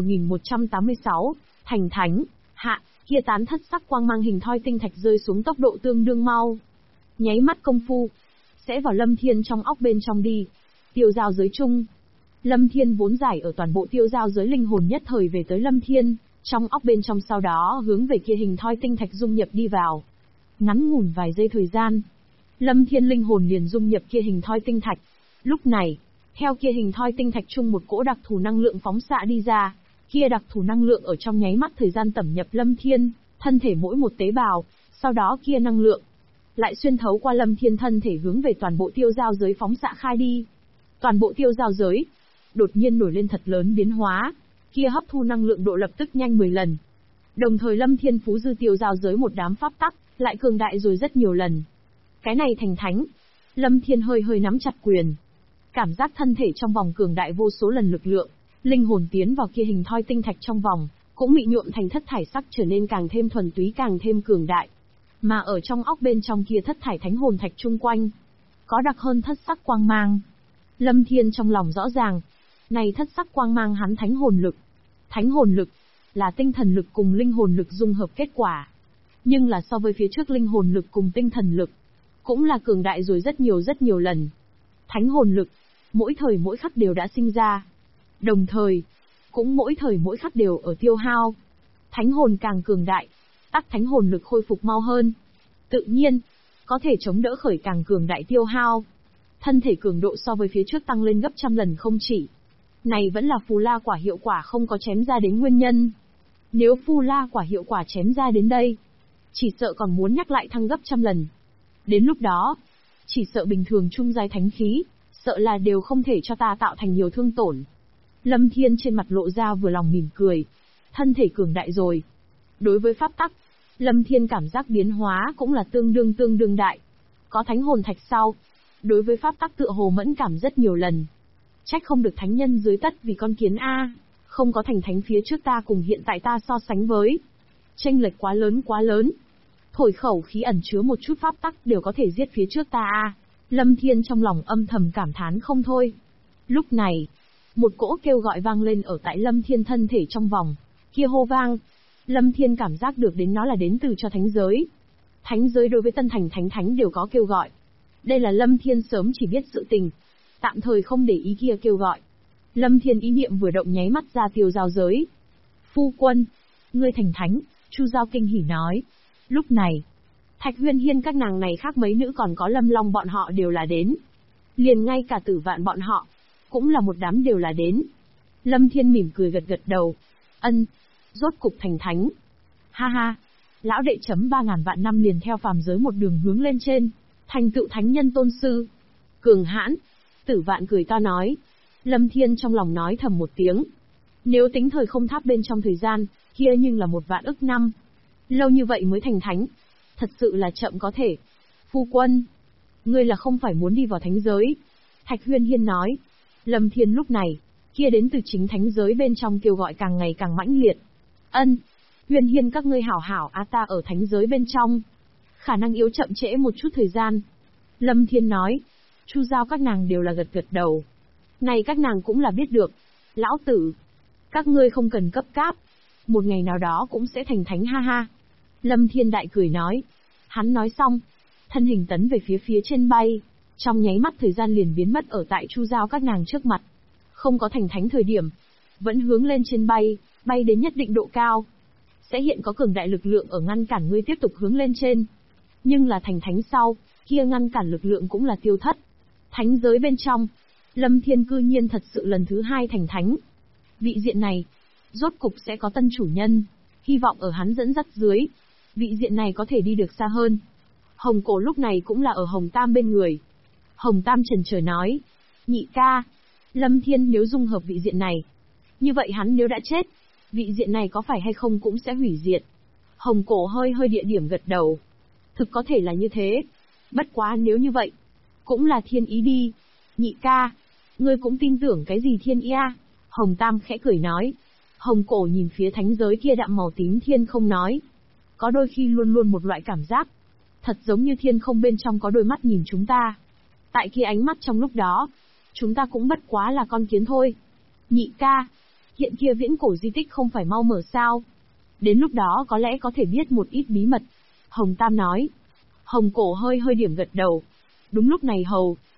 1186, thành thánh, hạ, kia tán thất sắc quang mang hình thoi tinh thạch rơi xuống tốc độ tương đương mau. Nháy mắt công phu, sẽ vào Lâm Thiên trong óc bên trong đi. Tiêu giao giới chung. Lâm Thiên vốn giải ở toàn bộ tiêu giao giới linh hồn nhất thời về tới Lâm Thiên, trong óc bên trong sau đó hướng về kia hình thoi tinh thạch dung nhập đi vào. Ngắn ngủn vài giây thời gian, Lâm Thiên linh hồn liền dung nhập kia hình thoi tinh thạch. Lúc này, theo kia hình thoi tinh thạch chung một cỗ đặc thù năng lượng phóng xạ đi ra, kia đặc thù năng lượng ở trong nháy mắt thời gian tẩm nhập Lâm Thiên, thân thể mỗi một tế bào, sau đó kia năng lượng lại xuyên thấu qua Lâm Thiên thân thể hướng về toàn bộ tiêu giao giới phóng xạ khai đi. Toàn bộ tiêu giao giới đột nhiên nổi lên thật lớn biến hóa, kia hấp thu năng lượng độ lập tức nhanh 10 lần. Đồng thời Lâm Thiên phú dư tiêu giao giới một đám pháp tắc, lại cường đại rồi rất nhiều lần. Cái này thành thánh. Lâm Thiên hơi hơi nắm chặt quyền. Cảm giác thân thể trong vòng cường đại vô số lần lực lượng, linh hồn tiến vào kia hình thoi tinh thạch trong vòng, cũng bị nhuộm thành thất thải sắc trở nên càng thêm thuần túy càng thêm cường đại. Mà ở trong óc bên trong kia thất thải thánh hồn thạch chung quanh, có đặc hơn thất sắc quang mang. Lâm Thiên trong lòng rõ ràng, này thất sắc quang mang hắn thánh hồn lực. Thánh hồn lực là tinh thần lực cùng linh hồn lực dung hợp kết quả. Nhưng là so với phía trước linh hồn lực cùng tinh thần lực, cũng là cường đại rồi rất nhiều lần. Thánh hồn lực, mỗi thời mỗi khắc đều đã sinh ra. Đồng thời, cũng mỗi thời mỗi khắc đều ở tiêu hao. Thánh hồn càng cường đại, tắc thánh hồn lực khôi phục mau hơn. Tự nhiên, có thể chống đỡ khởi càng cường đại tiêu hao. Thân thể cường độ so với phía trước tăng lên gấp 100 lần không chỉ. Này vẫn là phù la quả hiệu quả không có chém ra đến nguyên nhân. Nếu phù la quả hiệu quả chém ra đến đây, chỉ sợ còn muốn nhắc lại thăng gấp 100 lần. Đến lúc đó, chỉ sợ bình thường trung giai thánh khí, sợ là đều không thể cho ta tạo thành nhiều thương tổn. Lâm Thiên trên mặt lộ ra vừa lòng mỉm cười. Thân thể cường đại rồi. Đối với pháp tắc, Lâm Thiên cảm giác biến hóa cũng là tương đương đại. Có thánh hồn thạch sau, đối với pháp tắc tựa hồ mẫn cảm rất nhiều lần. Trách không được thánh nhân dưới tất vì con kiến A, không có thành thánh phía trước ta cùng hiện tại ta so sánh với. Chênh lệch quá lớn. Thổi khẩu khí ẩn chứa một chút pháp tắc đều có thể giết phía trước ta A. Lâm Thiên trong lòng âm thầm cảm thán không thôi. Lúc này, một cỗ kêu gọi vang lên ở tại Lâm Thiên thân thể trong vòng, kia hô vang. Lâm Thiên cảm giác được đến nó là đến từ cho thánh giới. Thánh giới đối với tân thành thánh đều có kêu gọi. Đây là Lâm Thiên sớm chỉ biết sự tình. tạm thời không để ý kia kêu gọi. Lâm Thiên ý niệm vừa động nháy mắt ra tiêu giao giới. Phu quân, ngươi thành thánh, Chu Giao kinh hỉ nói. Lúc này, Thạch Huyên Hiên các nàng này khác mấy nữ còn có Lâm Long bọn họ đều là đến. Liền ngay cả Tử Vạn bọn họ, cũng là một đám đều là đến. Lâm Thiên mỉm cười gật gật đầu. Ân, rốt cục thành thánh. Ha ha, lão đệ chấm 3.000 vạn năm liền theo phàm giới một đường hướng lên trên, thành tựu thánh nhân tôn sư. Cường hãn, Tử Vạn cười to nói. Lâm Thiên trong lòng nói thầm một tiếng. Nếu tính thời không tháp bên trong thời gian, kia nhưng là 1.000.000 ức năm. Lâu như vậy mới thành thánh. Thật sự là chậm có thể. Phu quân, ngươi là không phải muốn đi vào thánh giới. Thạch Huyên Hiên nói. Lâm Thiên lúc này, kia đến từ chính thánh giới bên trong kêu gọi càng ngày càng mãnh liệt. Ân, Huyên Hiên các ngươi hảo hảo ta ở thánh giới bên trong. Khả năng yếu chậm trễ một chút thời gian. Lâm Thiên nói. Chu Giao các nàng đều là gật gật đầu. Này các nàng cũng là biết được. Lão tử, các ngươi không cần cấp cáp. Một ngày nào đó cũng sẽ thành thánh ha ha. Lâm Thiên đại cười nói. Hắn nói xong, thân hình tấn về phía trên bay. Trong nháy mắt thời gian liền biến mất ở tại Chu Giao các nàng trước mặt. Không có thành thánh thời điểm, vẫn hướng lên trên bay, bay đến nhất định độ cao. Sẽ hiện có cường đại lực lượng ở ngăn cản ngươi tiếp tục hướng lên trên. Nhưng là thành thánh sau, kia ngăn cản lực lượng cũng là tiêu thất. Thánh giới bên trong, Lâm Thiên cư nhiên thật sự lần thứ 2 thành thánh. Vị diện này, rốt cục sẽ có tân chủ nhân, hy vọng ở hắn dẫn dắt dưới, vị diện này có thể đi được xa hơn. Hồng Cổ lúc này cũng là ở Hồng Tam bên người. Hồng Tam chần chờ nói, nhị ca, Lâm Thiên nếu dung hợp vị diện này, như vậy hắn nếu đã chết, vị diện này có phải hay không cũng sẽ hủy diệt. Hồng Cổ hơi địa điểm gật đầu. Thực có thể là như thế. Bất quá nếu như vậy, cũng là thiên ý đi. Nhị ca, ngươi cũng tin tưởng cái gì thiên ý à? Hồng Tam khẽ cười nói. Hồng Cổ nhìn phía thánh giới kia đạm màu tím thiên không nói. Có đôi khi luôn luôn một loại cảm giác. Thật giống như thiên không bên trong có đôi mắt nhìn chúng ta. Tại kia ánh mắt trong lúc đó, chúng ta cũng bất quá là con kiến thôi. Nhị ca, hiện kia viễn cổ di tích không phải mau mở sao? Đến lúc đó có lẽ có thể biết một ít bí mật. Hồng Tam nói. Hồng Cổ hơi điểm gật đầu. Đúng lúc này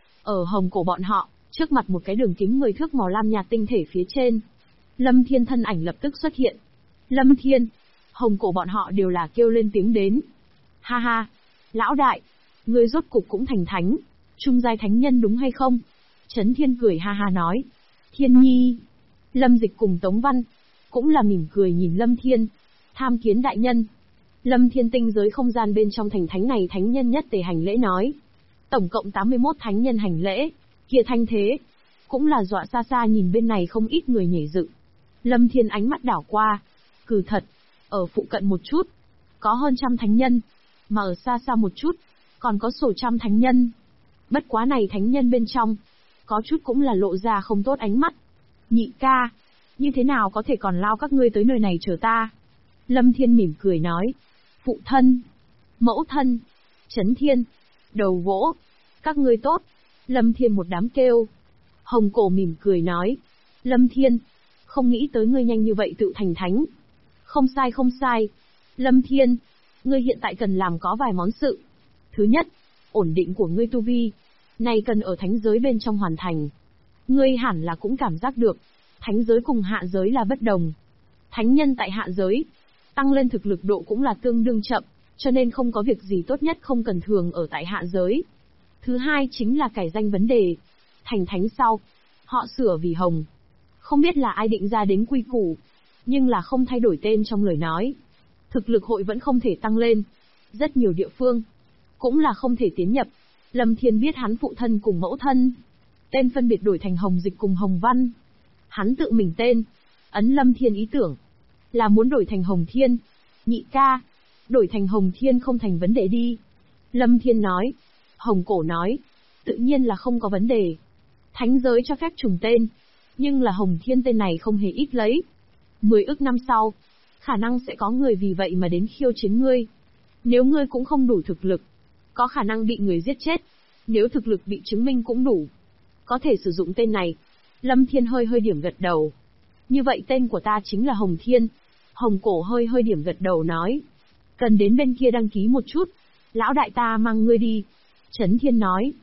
ở Hồng Cổ bọn họ, trước mặt một cái đường kính 10 thước màu lam nhạt tinh thể phía trên. Lâm Thiên thân ảnh lập tức xuất hiện. Lâm Thiên, Hồng Cổ bọn họ đều là kêu lên tiếng đến. Ha ha, lão đại, ngươi rốt cục cũng thành thánh, trung giai thánh nhân đúng hay không? Trấn Thiên cười ha ha nói. Thiên nhi. Lâm Dịch cùng Tống Văn, cũng là mỉm cười nhìn Lâm Thiên. Tham kiến đại nhân. Lâm Thiên tinh giới không gian bên trong thành thánh này thánh nhân nhất tề hành lễ nói. Tổng cộng 81 thánh nhân hành lễ, kia thanh thế, cũng là dọa xa xa nhìn bên này không ít người nhảy dựng. Lâm Thiên ánh mắt đảo qua, cừ thật, ở phụ cận một chút, có hơn 100 thánh nhân, mà ở xa xa một chút, còn có sổ 100 thánh nhân. Bất quá này thánh nhân bên trong, có chút cũng là lộ ra không tốt ánh mắt. Nhị ca, như thế nào có thể còn lao các ngươi tới nơi này chờ ta? Lâm Thiên mỉm cười nói. Phụ thân, mẫu thân, Trấn Thiên, đầu gỗ, các ngươi tốt. Lâm Thiên một đám kêu. Hồng Cổ mỉm cười nói. Lâm Thiên, không nghĩ tới ngươi nhanh như vậy tự thành thánh. Không sai. Lâm Thiên, ngươi hiện tại cần làm có vài món sự. Thứ nhất, ổn định của ngươi tu vi, này cần ở thánh giới bên trong hoàn thành. Ngươi hẳn là cũng cảm giác được, thánh giới cùng hạ giới là bất đồng. Thánh nhân tại hạ giới, tăng lên thực lực độ cũng là tương đương chậm, cho nên không có việc gì tốt nhất không cần thường ở tại hạ giới. Thứ hai chính là cải danh vấn đề. Thành thánh sau, họ sửa vì Hồng. Không biết là ai định ra đến quy củ, nhưng là không thay đổi tên trong lời nói. Thực lực hội vẫn không thể tăng lên. Rất nhiều địa phương, cũng là không thể tiến nhập. Lâm Thiên biết hắn phụ thân cùng mẫu thân, tên phân biệt đổi thành Hồng Dịch cùng Hồng Văn. Hắn tự mình tên, ấn Lâm Thiên ý tưởng, là muốn đổi thành Hồng Thiên. Nhị ca, đổi thành Hồng Thiên không thành vấn đề đi. Lâm Thiên nói. Hồng Cổ nói. Tự nhiên là không có vấn đề. Thánh giới cho phép trùng tên, nhưng là Hồng Thiên tên này không hề ít lấy. 10 ức năm sau, khả năng sẽ có người vì vậy mà đến khiêu chiến ngươi. Nếu ngươi cũng không đủ thực lực, có khả năng bị người giết chết. Nếu thực lực bị chứng minh cũng đủ, có thể sử dụng tên này. Lâm Thiên hơi điểm gật đầu. Như vậy tên của ta chính là Hồng Thiên. Hồng Cổ hơi điểm gật đầu nói. Cần đến bên kia đăng ký một chút. Lão đại ta mang ngươi đi. Trấn Thiên nói.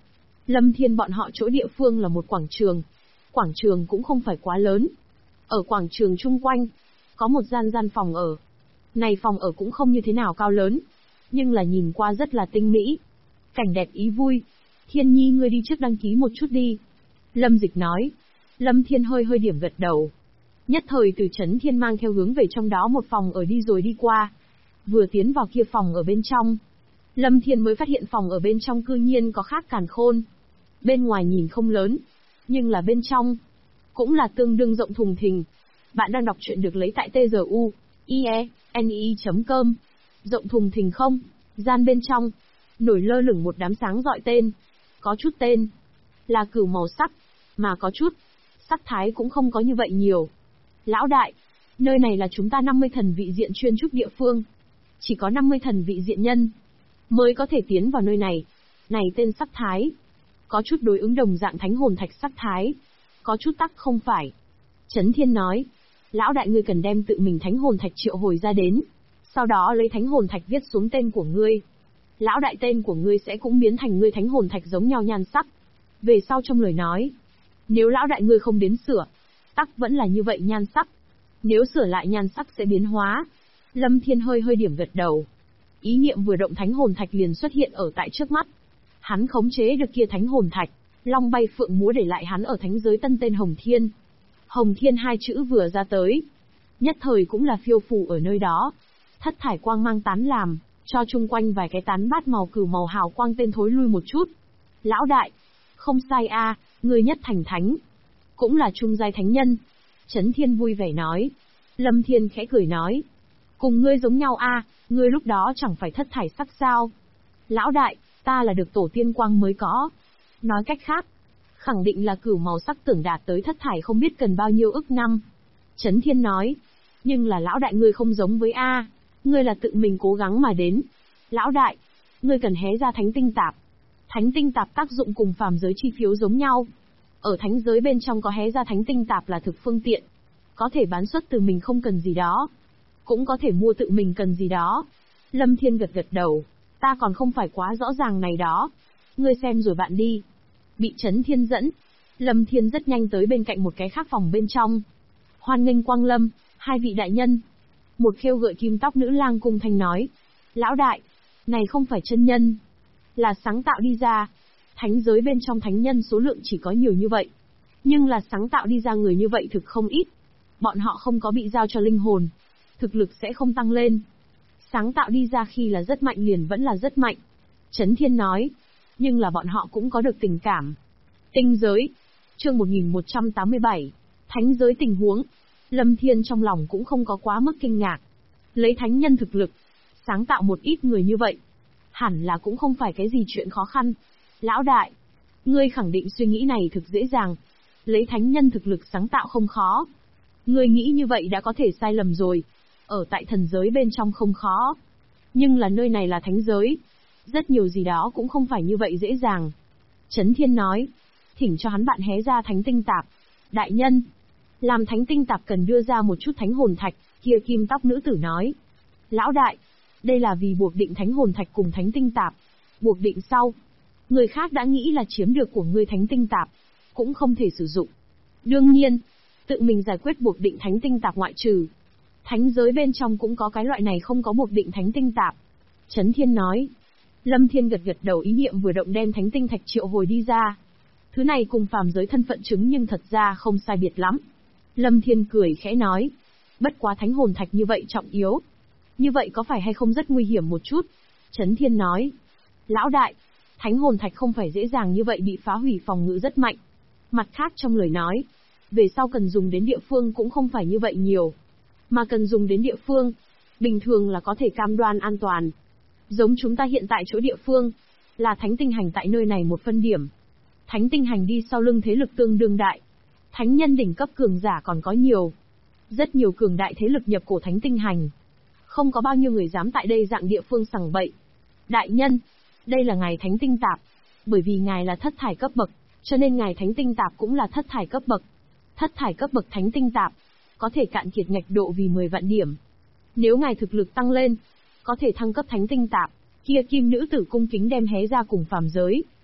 Lâm Thiên bọn họ chỗ địa phương là một quảng trường. Quảng trường cũng không phải quá lớn. Ở quảng trường chung quanh, có một gian phòng ở. Này phòng ở cũng không như thế nào cao lớn, nhưng là nhìn qua rất là tinh mỹ. Cảnh đẹp ý vui. Thiên Nhi ngươi đi trước đăng ký một chút đi. Lâm Dịch nói. Lâm Thiên hơi điểm gật đầu. Nhất thời Từ Chấn Thiên mang theo hướng về trong đó một phòng ở đi rồi đi qua. Vừa tiến vào kia phòng ở bên trong, Lâm Thiên mới phát hiện phòng ở bên trong cư nhiên có khác càn khôn. Bên ngoài nhìn không lớn, nhưng là bên trong cũng là tương đương rộng thùng thình. Bạn đang đọc truyện được lấy tại tzuie.nie.com. Rộng thùng thình không? Gian bên trong nổi lơ lửng một đám sáng rọi tên. Có chút tên là cửu màu sắc, mà có chút sắc thái cũng không có như vậy nhiều. Lão đại, nơi này là chúng ta 50 thần vị diện chuyên trúc địa phương. Chỉ có 50 thần vị diện nhân mới có thể tiến vào nơi này. Này tên sắc thái có chút đối ứng đồng dạng thánh hồn thạch sắc thái, có chút tắc không phải. Chấn Thiên nói, lão đại ngươi cần đem tự mình thánh hồn thạch triệu hồi ra đến, sau đó lấy thánh hồn thạch viết xuống tên của ngươi. Lão đại tên của ngươi sẽ cũng biến thành ngươi thánh hồn thạch giống nhau nhan sắc. Về sau trong lời nói, nếu lão đại ngươi không đến sửa, tắc vẫn là như vậy nhan sắc. Nếu sửa lại nhan sắc sẽ biến hóa. Lâm Thiên hơi điểm gật đầu. Ý niệm vừa động thánh hồn thạch liền xuất hiện ở tại trước mắt. Hắn khống chế được kia thánh hồn thạch, long bay phượng múa để lại hắn ở thánh giới tân tên Hồng Thiên. Hồng Thiên hai chữ vừa ra tới, nhất thời cũng là phiêu phù ở nơi đó. Thất thải quang mang tán làm, cho chung quanh vài cái tán bát màu cửu màu hào quang tên thối lui một chút. Lão đại, không sai a, ngươi nhất thành thánh, cũng là trung giai thánh nhân. Chấn Thiên vui vẻ nói. Lâm Thiên khẽ cười nói, cùng ngươi giống nhau a, ngươi lúc đó chẳng phải thất thải sắc sao? Lão đại, ta là được tổ tiên quang mới có. Nói cách khác, khẳng định là cửu màu sắc tưởng đạt tới thất thải không biết cần bao nhiêu ức năm. Chấn Thiên nói, nhưng là lão đại ngươi không giống với a, ngươi là tự mình cố gắng mà đến. Lão đại, ngươi cần hé ra thánh tinh tạp. Thánh tinh tạp tác dụng cùng phàm giới chi phiếu giống nhau. Ở thánh giới bên trong có hé ra thánh tinh tạp là thực phương tiện. Có thể bán xuất từ mình không cần gì đó, cũng có thể mua tự mình cần gì đó. Lâm Thiên gật đầu, ta còn không phải quá rõ ràng này đó. Ngươi xem rồi bạn đi. Bị Chấn Thiên dẫn, Lâm Thiên rất nhanh tới bên cạnh một cái khác phòng bên trong. Hoan nghênh quang lâm, hai vị đại nhân. Một khêu gợi kim tóc nữ lang cung thanh nói, lão đại, này không phải chân nhân, là sáng tạo đi ra. Thánh giới bên trong thánh nhân số lượng chỉ có nhiều như vậy, nhưng là sáng tạo đi ra người như vậy thực không ít. Bọn họ không có bị giao cho linh hồn, thực lực sẽ không tăng lên. Sáng tạo đi ra khi là rất mạnh liền vẫn là rất mạnh. Chấn Thiên nói, nhưng là bọn họ cũng có được tình cảm. Tinh giới, chương 1187, thánh giới tình huống. Lâm Thiên trong lòng cũng không có quá mức kinh ngạc. Lấy thánh nhân thực lực, sáng tạo một ít người như vậy, hẳn là cũng không phải cái gì chuyện khó khăn. Lão đại, ngươi khẳng định suy nghĩ này thực dễ dàng. Lấy thánh nhân thực lực sáng tạo không khó. Ngươi nghĩ như vậy đã có thể sai lầm rồi. Ở tại thần giới bên trong không khó. Nhưng là nơi này là thánh giới. Rất nhiều gì đó cũng không phải như vậy dễ dàng. Chấn Thiên nói, thỉnh cho hắn bạn hé ra thánh tinh tạp. Đại nhân, làm thánh tinh tạp cần đưa ra một chút thánh hồn thạch, kia kim tóc nữ tử nói. Lão đại, đây là vì buộc định thánh hồn thạch cùng thánh tinh tạp. Buộc định sau, người khác đã nghĩ là chiếm được của ngươi thánh tinh tạp, cũng không thể sử dụng. Đương nhiên, tự mình giải quyết buộc định thánh tinh tạp ngoại trừ. Thánh giới bên trong cũng có cái loại này không có buộc định thánh tinh tạp. Chấn Thiên nói. Lâm Thiên gật đầu, ý niệm vừa động đem thánh tinh thạch triệu hồi đi ra. Thứ này cùng phàm giới thân phận chứng nhưng thật ra không sai biệt lắm. Lâm Thiên cười khẽ nói. Bất quá thánh hồn thạch như vậy trọng yếu. Như vậy có phải hay không rất nguy hiểm một chút? Chấn Thiên nói. Lão đại, thánh hồn thạch không phải dễ dàng như vậy bị phá hủy, phòng ngự rất mạnh. Mặt khác trong lời nói, về sau cần dùng đến địa phương cũng không phải như vậy nhiều. Mà cần dùng đến địa phương, bình thường là có thể cam đoan an toàn. Giống chúng ta hiện tại chỗ địa phương, là thánh tinh hành tại nơi này một phân điểm. Thánh tinh hành đi sau lưng thế lực tương đương đại. Thánh nhân đỉnh cấp cường giả còn có nhiều. Rất nhiều cường đại thế lực nhập cổ thánh tinh hành. Không có bao nhiêu người dám tại đây dạng địa phương sằng bậy. Đại nhân, đây là ngài thánh tinh tạp. Bởi vì ngài là thất thải cấp bậc, cho nên ngài thánh tinh tạp cũng là thất thải cấp bậc. Thất thải cấp bậc thánh tinh tạp, có thể cạn kiệt ngạch độ vì 10 vạn điểm. Nếu ngài thực lực tăng lên, có thể thăng cấp thánh tinh tạp. Kia kim nữ tử cung kính đem hé ra cùng phàm giới.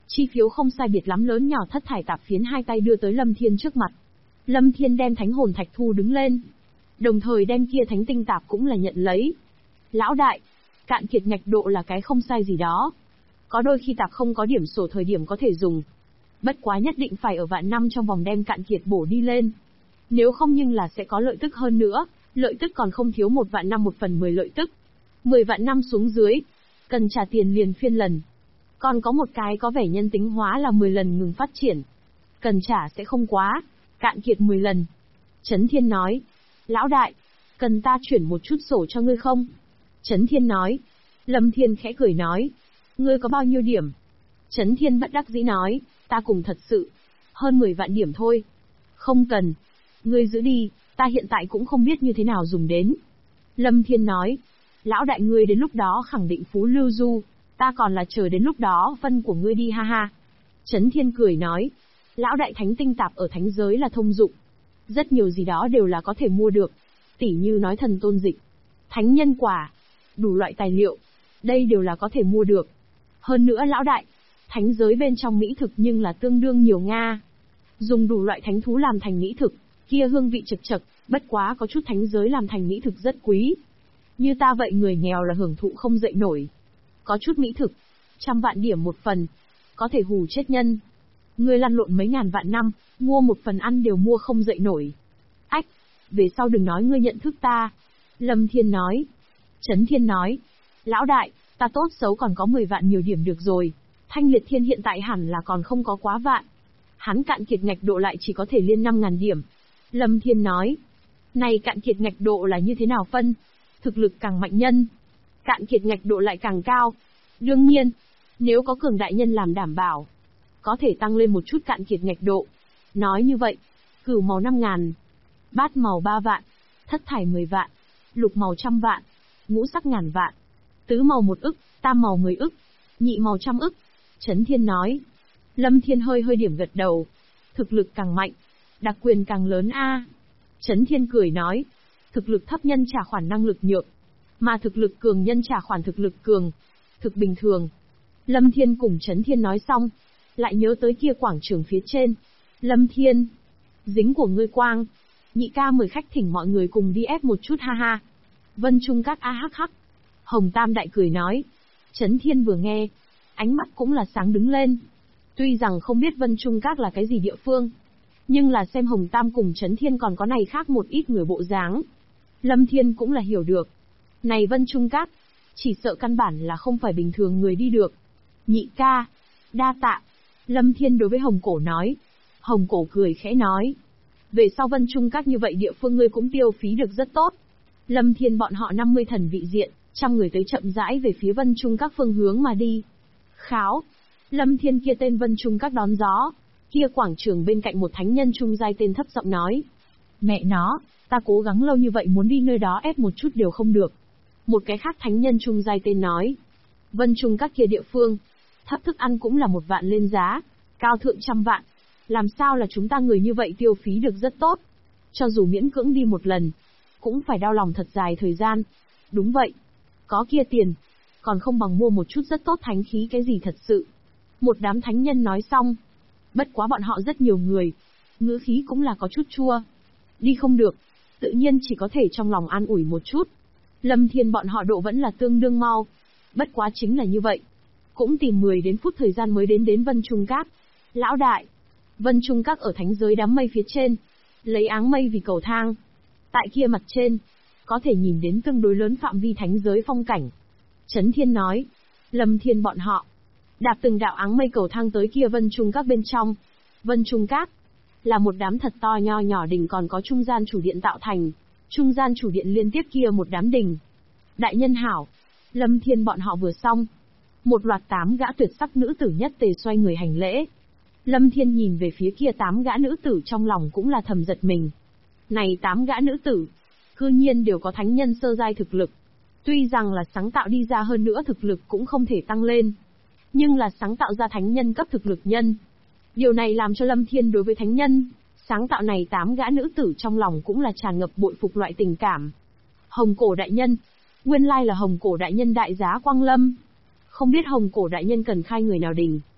Chi phiếu không sai biệt lắm lớn nhỏ thất thải tạp phiến hai tay đưa tới Lâm Thiên trước mặt. Lâm Thiên đem thánh hồn thạch thu đứng lên. Đồng thời đem kia thánh tinh tạp cũng là nhận lấy. Lão đại, cạn kiệt ngạch độ là cái không sai gì đó. Có đôi khi tạp không có điểm sổ thời điểm có thể dùng. Bất quá nhất định phải ở vạn năm trong vòng đem cạn kiệt bổ đi lên. Nếu không nhưng là sẽ có lợi tức hơn nữa, lợi tức còn không thiếu 1 vạn năm 1/10 lợi tức. 10 vạn năm xuống dưới, cần trả tiền liền phiên lần. Còn có một cái có vẻ nhân tính hóa là 10 lần ngừng phát triển. Cần trả sẽ không quá, cạn kiệt 10 lần. Chấn Thiên nói, lão đại, cần ta chuyển một chút sổ cho ngươi không? Chấn Thiên nói. Lâm Thiên khẽ cười nói, ngươi có bao nhiêu điểm? Chấn Thiên bất đắc dĩ nói, ta cùng thật sự, hơn 10 vạn điểm thôi. Không cần, ngươi giữ đi, ta hiện tại cũng không biết như thế nào dùng đến. Lâm Thiên nói, lão đại ngươi đến lúc đó khẳng định phú lưu du, ta còn là chờ đến lúc đó phân của ngươi đi ha ha. Chấn Thiên cười nói, lão đại thánh tinh tạp ở thánh giới là thông dụng. Rất nhiều gì đó đều là có thể mua được. Tỉ như nói thần tôn dịch, thánh nhân quả, đủ loại tài liệu, đây đều là có thể mua được. Hơn nữa lão đại, thánh giới bên trong mỹ thực nhưng là tương đương nhiều Nga. Dùng đủ loại thánh thú làm thành mỹ thực, kia hương vị chật chật, bất quá có chút thánh giới làm thành mỹ thực rất quý. Như ta vậy người nghèo là hưởng thụ không dậy nổi. Có chút mỹ thực, 100 vạn điểm một phần, có thể hù chết nhân. Ngươi lăn lộn mấy ngàn vạn năm, mua một phần ăn đều mua không dậy nổi. Ách, về sau đừng nói ngươi nhận thức ta. Lâm Thiên nói. Chấn Thiên nói, lão đại, ta tốt xấu còn có 10 vạn nhiều điểm được rồi. Thanh Liệt Thiên hiện tại hẳn là còn không có quá vạn. Hắn cạn kiệt ngạch độ lại chỉ có thể liên 5.000 điểm. Lâm Thiên nói, này cạn kiệt ngạch độ là như thế nào phân? Thực lực càng mạnh nhân, cạn kiệt ngạch độ lại càng cao. Đương nhiên, nếu có cường đại nhân làm đảm bảo, có thể tăng lên một chút cạn kiệt ngạch độ. Nói như vậy, cửu màu 5.000, bát màu 3 vạn, thất thải 10 vạn, lục màu 100 vạn, ngũ sắc 1000 vạn, tứ màu 1 ức, tam màu 10 ức, nhị màu 100 ức. Chấn Thiên nói. Lâm Thiên hơi điểm gật đầu. Thực lực càng mạnh, đặc quyền càng lớn a. Chấn Thiên cười nói, thực lực thấp nhân trả khoản năng lực nhược, mà thực lực cường nhân trả khoản thực lực cường, thực bình thường. Lâm Thiên cùng Chấn Thiên nói xong, lại nhớ tới kia quảng trường phía trên. Lâm Thiên, dính của ngươi quang, nhị ca mời khách thỉnh mọi người cùng đi ép một chút ha ha. Vân Trung các a hắc hắc. Hồng Tam Đại cười nói. Chấn Thiên vừa nghe, ánh mắt cũng là sáng đứng lên. Tuy rằng không biết Vân Trung các là cái gì địa phương, nhưng là xem Hồng Tam cùng Chấn Thiên còn có này khác một ít người bộ dáng, Lâm Thiên cũng là hiểu được. Này Vân Trung các, chỉ sợ căn bản là không phải bình thường người đi được. Nhị ca, đa tạ. Lâm Thiên đối với Hồng Cổ nói. Hồng Cổ cười khẽ nói, về sau Vân Trung các như vậy địa phương ngươi cũng tiêu phí được rất tốt. Lâm Thiên bọn họ 50 thần vị diện, 100 người tới chậm rãi về phía Vân Trung các phương hướng mà đi. Kháo. Lâm Thiên kia tên Vân Trung các đón gió. Kia quảng trường bên cạnh một thánh nhân trung giai tên thấp giọng nói. Mẹ nó, ta cố gắng lâu như vậy muốn đi nơi đó ép một chút đều không được. Một cái khác thánh nhân trung giai tên nói. Vân Trung các kia địa phương, thấp thức ăn cũng là 1 vạn lên giá, cao thượng 100 vạn. Làm sao là chúng ta người như vậy tiêu phí được rất tốt. Cho dù miễn cưỡng đi một lần, cũng phải đau lòng thật dài thời gian. Đúng vậy. Có kia tiền, còn không bằng mua một chút rất tốt thánh khí cái gì thật sự. Một đám thánh nhân nói xong. Bất quá bọn họ rất nhiều người, ngữ khí cũng là có chút chua. Đi không được, tự nhiên chỉ có thể trong lòng an ủi một chút. Lâm Thiên bọn họ độ vẫn là tương đương mau. Bất quá chính là như vậy. Cũng tìm 10 đến phút thời gian mới đến Vân Trung các. Lão đại, Vân Trung các ở thánh giới đám mây phía trên, lấy áng mây vì cầu thang. Tại kia mặt trên, có thể nhìn đến tương đối lớn phạm vi thánh giới phong cảnh. Chấn Thiên nói, Lâm Thiên bọn họ đạp từng đạo áng mây cầu thang tới kia Vân Trung các bên trong. Vân Trung các là một đám thật to nho nhỏ đình còn có trung gian chủ điện tạo thành. Trung gian chủ điện liên tiếp kia một đám đình. Đại nhân hảo. Lâm Thiên bọn họ vừa xong, một loạt 8 gã tuyệt sắc nữ tử nhất tề xoay người hành lễ. Lâm Thiên nhìn về phía kia 8 gã nữ tử trong lòng cũng là thầm giật mình. Này 8 gã nữ tử, cư nhiên đều có thánh nhân sơ giai thực lực. Tuy rằng là sáng tạo đi ra hơn nữa thực lực cũng không thể tăng lên, nhưng là sáng tạo ra thánh nhân cấp thực lực nhân. Điều này làm cho Lâm Thiên đối với thánh nhân sáng tạo này 8 gã nữ tử trong lòng cũng là tràn ngập bội phục loại tình cảm. Hồng Cổ đại nhân, nguyên lai là Hồng Cổ đại nhân đại giá Quang Lâm. Không biết Hồng Cổ đại nhân cần khai người nào đình.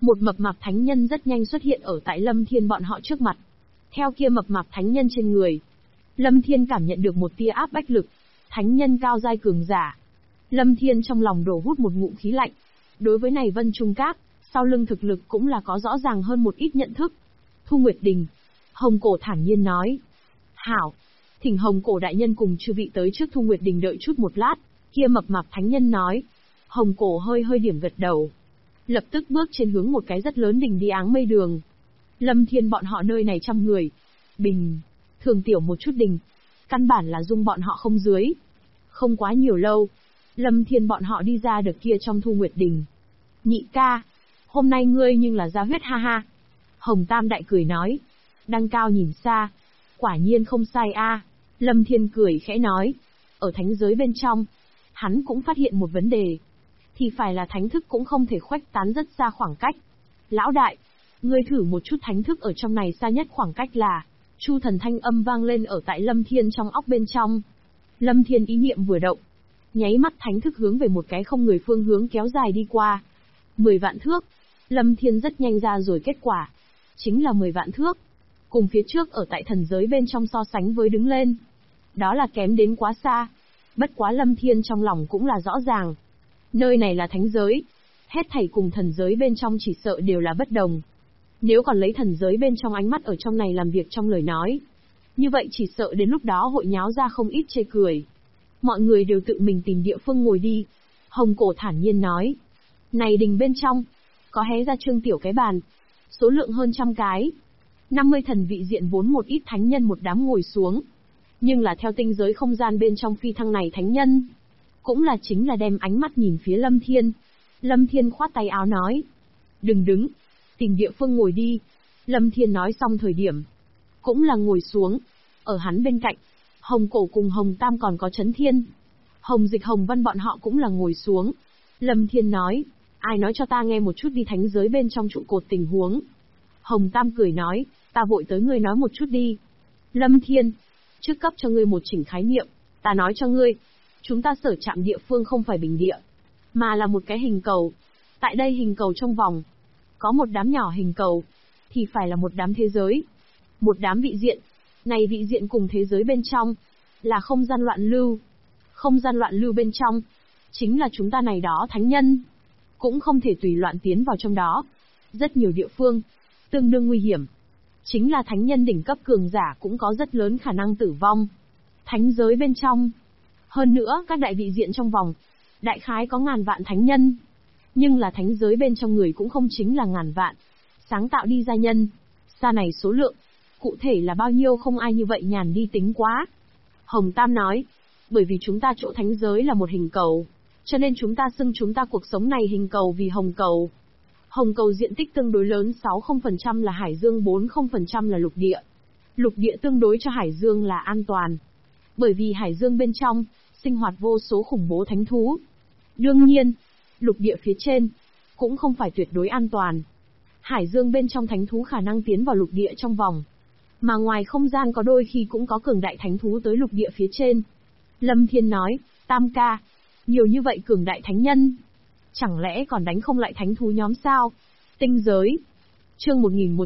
Một mập mạp thánh nhân rất nhanh xuất hiện ở tại Lâm Thiên bọn họ trước mặt. Theo kia mập mạp thánh nhân trên người, Lâm Thiên cảm nhận được một tia áp bách lực. Thánh nhân cao giai cường giả. Lâm Thiên trong lòng đổ hút một ngụm khí lạnh. Đối với này Vân Trung Các, sau lưng thực lực cũng là có rõ ràng hơn một ít nhận thức. Thu Nguyệt Đình. Hồng Cổ thản nhiên nói. Hảo. Thỉnh Hồng Cổ đại nhân cùng chư vị tới trước Thu Nguyệt Đình đợi chút một lát. Kia mập mạp thánh nhân nói. Hồng Cổ hơi hơi điểm gật đầu. Lập tức bước trên hướng một cái rất lớn đình đi áng mây đường. Lâm Thiên bọn họ nơi này 100 người. Bình. Thường tiểu một chút đình. Căn bản là dung bọn họ không dưới. Không quá nhiều lâu. Lâm Thiên bọn họ đi ra được kia trong Thu Nguyệt Đình. Nhị ca. Hôm nay ngươi nhưng là ra huyết ha ha. Hồng Tam đại cười nói. Đăng cao nhìn xa. Quả nhiên không sai a. Lâm Thiên cười khẽ nói. Ở thánh giới bên trong, hắn cũng phát hiện một vấn đề. Thì phải là thánh thức cũng không thể khuếch tán rất xa khoảng cách. Lão đại, ngươi thử một chút thánh thức ở trong này xa nhất khoảng cách là. Chu thần thanh âm vang lên ở tại Lâm Thiên trong óc bên trong. Lâm Thiên ý niệm vừa động. Nháy mắt thánh thức hướng về một cái không người phương hướng kéo dài đi qua. 10 vạn thước. Lâm Thiên rất nhanh ra rồi kết quả. Chính là 10 vạn thước. Cùng phía trước ở tại thần giới bên trong so sánh với đứng lên. Đó là kém đến quá xa. Bất quá Lâm Thiên trong lòng cũng là rõ ràng. Nơi này là thánh giới. Hết thảy cùng thần giới bên trong chỉ sợ đều là bất đồng. Nếu còn lấy thần giới bên trong ánh mắt ở trong này làm việc trong lời nói. Như vậy chỉ sợ đến lúc đó hội nháo ra không ít chê cười. Mọi người đều tự mình tìm địa phương ngồi đi. Hồng Cổ thản nhiên nói. Này đình bên trong, có hé ra trương tiểu cái bàn. Số lượng hơn 100 cái. 50 thần vị diện vốn một ít thánh nhân một đám ngồi xuống. Nhưng là theo tinh giới không gian bên trong phi thăng này thánh nhân. Cũng là chính là đem ánh mắt nhìn phía Lâm Thiên. Lâm Thiên khoát tay áo nói. Đừng đứng. Tìm địa phương ngồi đi. Lâm Thiên nói xong thời điểm. Cũng là ngồi xuống. Ở hắn bên cạnh. Hồng Cổ cùng Hồng Tam còn có Chấn Thiên. Hồng Dịch Hồng Văn bọn họ cũng là ngồi xuống. Lâm Thiên nói. Ai nói cho ta nghe một chút đi thánh giới bên trong trụ cột tình huống. Hồng Tam cười nói. Ta vội tới ngươi nói một chút đi. Lâm Thiên. Trước cấp cho ngươi một chỉnh khái niệm. Ta nói cho ngươi. Chúng ta sở chạm địa phương không phải bình địa. Mà là một cái hình cầu. Tại đây hình cầu trong vòng. Có một đám nhỏ hình cầu. Thì phải là một đám thế giới. Một đám vị diện. Này vị diện cùng thế giới bên trong. Là không gian loạn lưu. Không gian loạn lưu bên trong. Chính là chúng ta này đó thánh nhân. Cũng không thể tùy loạn tiến vào trong đó. Rất nhiều địa phương. Tương đương nguy hiểm. Chính là thánh nhân đỉnh cấp cường giả cũng có rất lớn khả năng tử vong. Thánh giới bên trong. Hơn nữa các đại vị diện trong vòng. Đại khái có ngàn vạn thánh nhân. Nhưng là thánh giới bên trong người cũng không chính là ngàn vạn. Sáng tạo đi gia nhân. Xa này số lượng. Cụ thể là bao nhiêu không ai như vậy nhàn đi tính quá. Hồng Tam nói. Bởi vì chúng ta chỗ thánh giới là một hình cầu. Cho nên chúng ta xưng chúng ta cuộc sống này hình cầu vì hồng cầu. Hồng cầu diện tích tương đối lớn 60% là hải dương 40% là lục địa. Lục địa tương đối cho hải dương là an toàn. Bởi vì hải dương bên trong, sinh hoạt vô số khủng bố thánh thú. Đương nhiên, lục địa phía trên, cũng không phải tuyệt đối an toàn. Hải dương bên trong thánh thú khả năng tiến vào lục địa trong vòng. Mà ngoài không gian có đôi khi cũng có cường đại thánh thú tới lục địa phía trên. Lâm Thiên nói, Tam ca, nhiều như vậy cường đại thánh nhân. Chẳng lẽ còn đánh không lại thánh thú nhóm sao? Tinh giới. Chương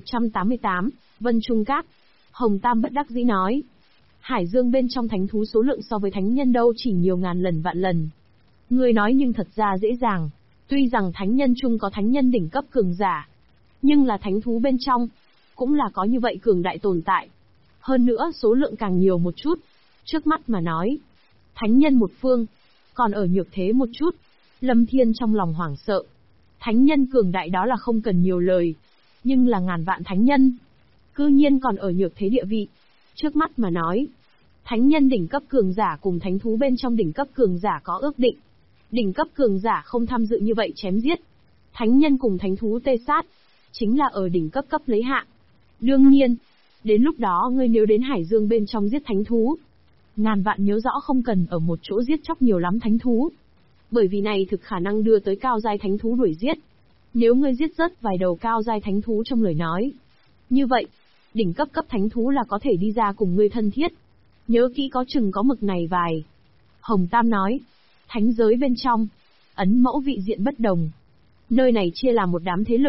1188, Vân Trung Các. Hồng Tam bất đắc dĩ nói. Hải dương bên trong thánh thú số lượng so với thánh nhân đâu chỉ nhiều ngàn lần vạn lần. Người nói nhưng thật ra dễ dàng. Tuy rằng thánh nhân chung có thánh nhân đỉnh cấp cường giả. Nhưng là thánh thú bên trong. Cũng là có như vậy cường đại tồn tại. Hơn nữa số lượng càng nhiều một chút. Trước mắt mà nói. Thánh nhân một phương. Còn ở nhược thế một chút. Lâm Thiên trong lòng hoảng sợ. Thánh nhân cường đại đó là không cần nhiều lời. Nhưng là ngàn vạn thánh nhân. Cư nhiên còn ở nhược thế địa vị. Trước mắt mà nói. Thánh nhân đỉnh cấp cường giả cùng thánh thú bên trong đỉnh cấp cường giả có ước định. Đỉnh cấp cường giả không tham dự như vậy chém giết. Thánh nhân cùng thánh thú tê sát. Chính là ở đỉnh cấp cấp lấy hạ. Đương nhiên. Đến lúc đó ngươi nếu đến hải dương bên trong giết thánh thú. Ngàn vạn nhớ rõ không cần ở một chỗ giết chóc nhiều lắm thánh thú. Bởi vì này thực khả năng đưa tới cao giai thánh thú đuổi giết. Nếu ngươi giết rớt vài đầu cao giai thánh thú trong lời nói. Như vậy, đỉnh cấp cấp thánh thú là có thể đi ra cùng ngươi thân thiết. Nhớ kỹ có chừng có mực này vài. Hồng Tam nói, thánh giới bên trong, ấn mẫu vị diện bất đồng. Nơi này chia làm một đám thế lực.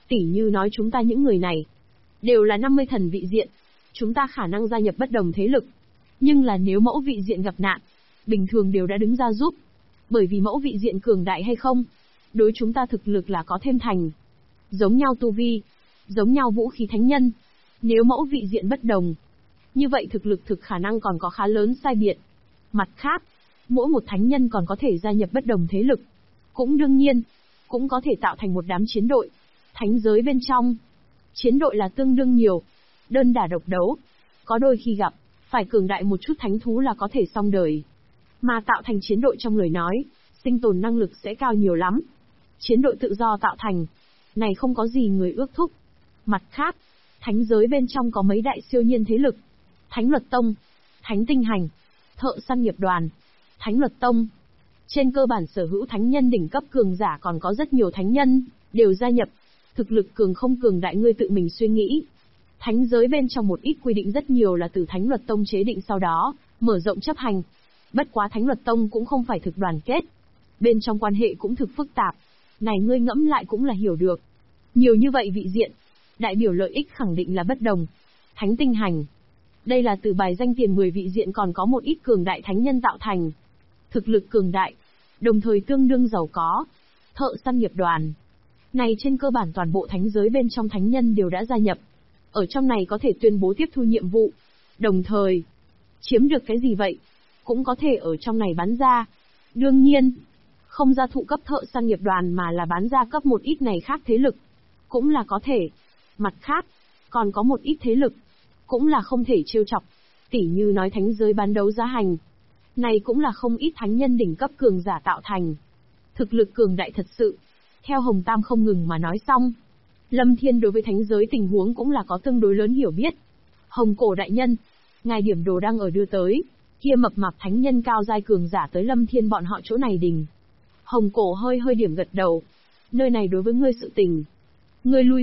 Tỉ như nói chúng ta những người này, đều là 50 thần vị diện. Chúng ta khả năng gia nhập bất đồng thế lực. Nhưng là nếu mẫu vị diện gặp nạn, bình thường đều đã đứng ra giúp. Bởi vì mẫu vị diện cường đại hay không, đối chúng ta thực lực là có thêm thành. Giống nhau tu vi, giống nhau vũ khí thánh nhân. Nếu mẫu vị diện bất đồng, như vậy thực lực thực khả năng còn có khá lớn sai biệt. Mặt khác, mỗi một thánh nhân còn có thể gia nhập bất đồng thế lực. Cũng đương nhiên, cũng có thể tạo thành một đám chiến đội. Thánh giới bên trong, chiến đội là tương đương nhiều. Đơn đả độc đấu, có đôi khi gặp, phải cường đại một chút thánh thú là có thể xong đời. Mà tạo thành chiến đội trong lời nói, sinh tồn năng lực sẽ cao nhiều lắm. Chiến đội tự do tạo thành, này không có gì người ước thúc. Mặt khác, thánh giới bên trong có mấy đại siêu nhiên thế lực. Thánh Luật Tông, Thánh Tinh Hành, Thợ Săn Nghiệp Đoàn. Thánh Luật Tông, trên cơ bản sở hữu thánh nhân đỉnh cấp cường giả, còn có rất nhiều thánh nhân, đều gia nhập. Thực lực cường không cường đại ngươi tự mình suy nghĩ. Thánh giới bên trong một ít quy định rất nhiều là từ Thánh Luật Tông chế định sau đó, mở rộng chấp hành. Bất quá Thánh Luật Tông cũng không phải thực đoàn kết. Bên trong quan hệ cũng thực phức tạp. Này ngươi ngẫm lại cũng là hiểu được. Nhiều như vậy vị diện, đại biểu lợi ích khẳng định là bất đồng. Thánh Tinh Hành, đây là từ bài danh tiền 10 vị diện còn có một ít cường đại thánh nhân tạo thành. Thực lực cường đại, đồng thời tương đương giàu có. Thợ Săn Nghiệp Đoàn, này trên cơ bản toàn bộ thánh giới bên trong thánh nhân đều đã gia nhập. Ở trong này có thể tuyên bố tiếp thu nhiệm vụ. Đồng thời, chiếm được cái gì vậy, cũng có thể ở trong này bán ra. Đương nhiên, không ra thụ cấp Thợ Săn Nghiệp Đoàn mà là bán ra cấp một ít này khác thế lực. Cũng là có thể. Mặt khác, còn có một ít thế lực, cũng là không thể trêu chọc. Tỉ như nói thánh giới bán đấu giá hành. Này cũng là không ít thánh nhân đỉnh cấp cường giả tạo thành. Thực lực cường đại thật sự. Theo Hồng Tam không ngừng mà nói xong, Lâm Thiên đối với thánh giới tình huống cũng là có tương đối lớn hiểu biết. Hồng Cổ đại nhân, ngài điểm đồ đang ở đưa tới, kia mập mạp thánh nhân cao giai cường giả tới Lâm Thiên bọn họ chỗ này đình. Hồng Cổ hơi hơi điểm gật đầu. Nơi này đối với ngươi sự tình, ngươi lui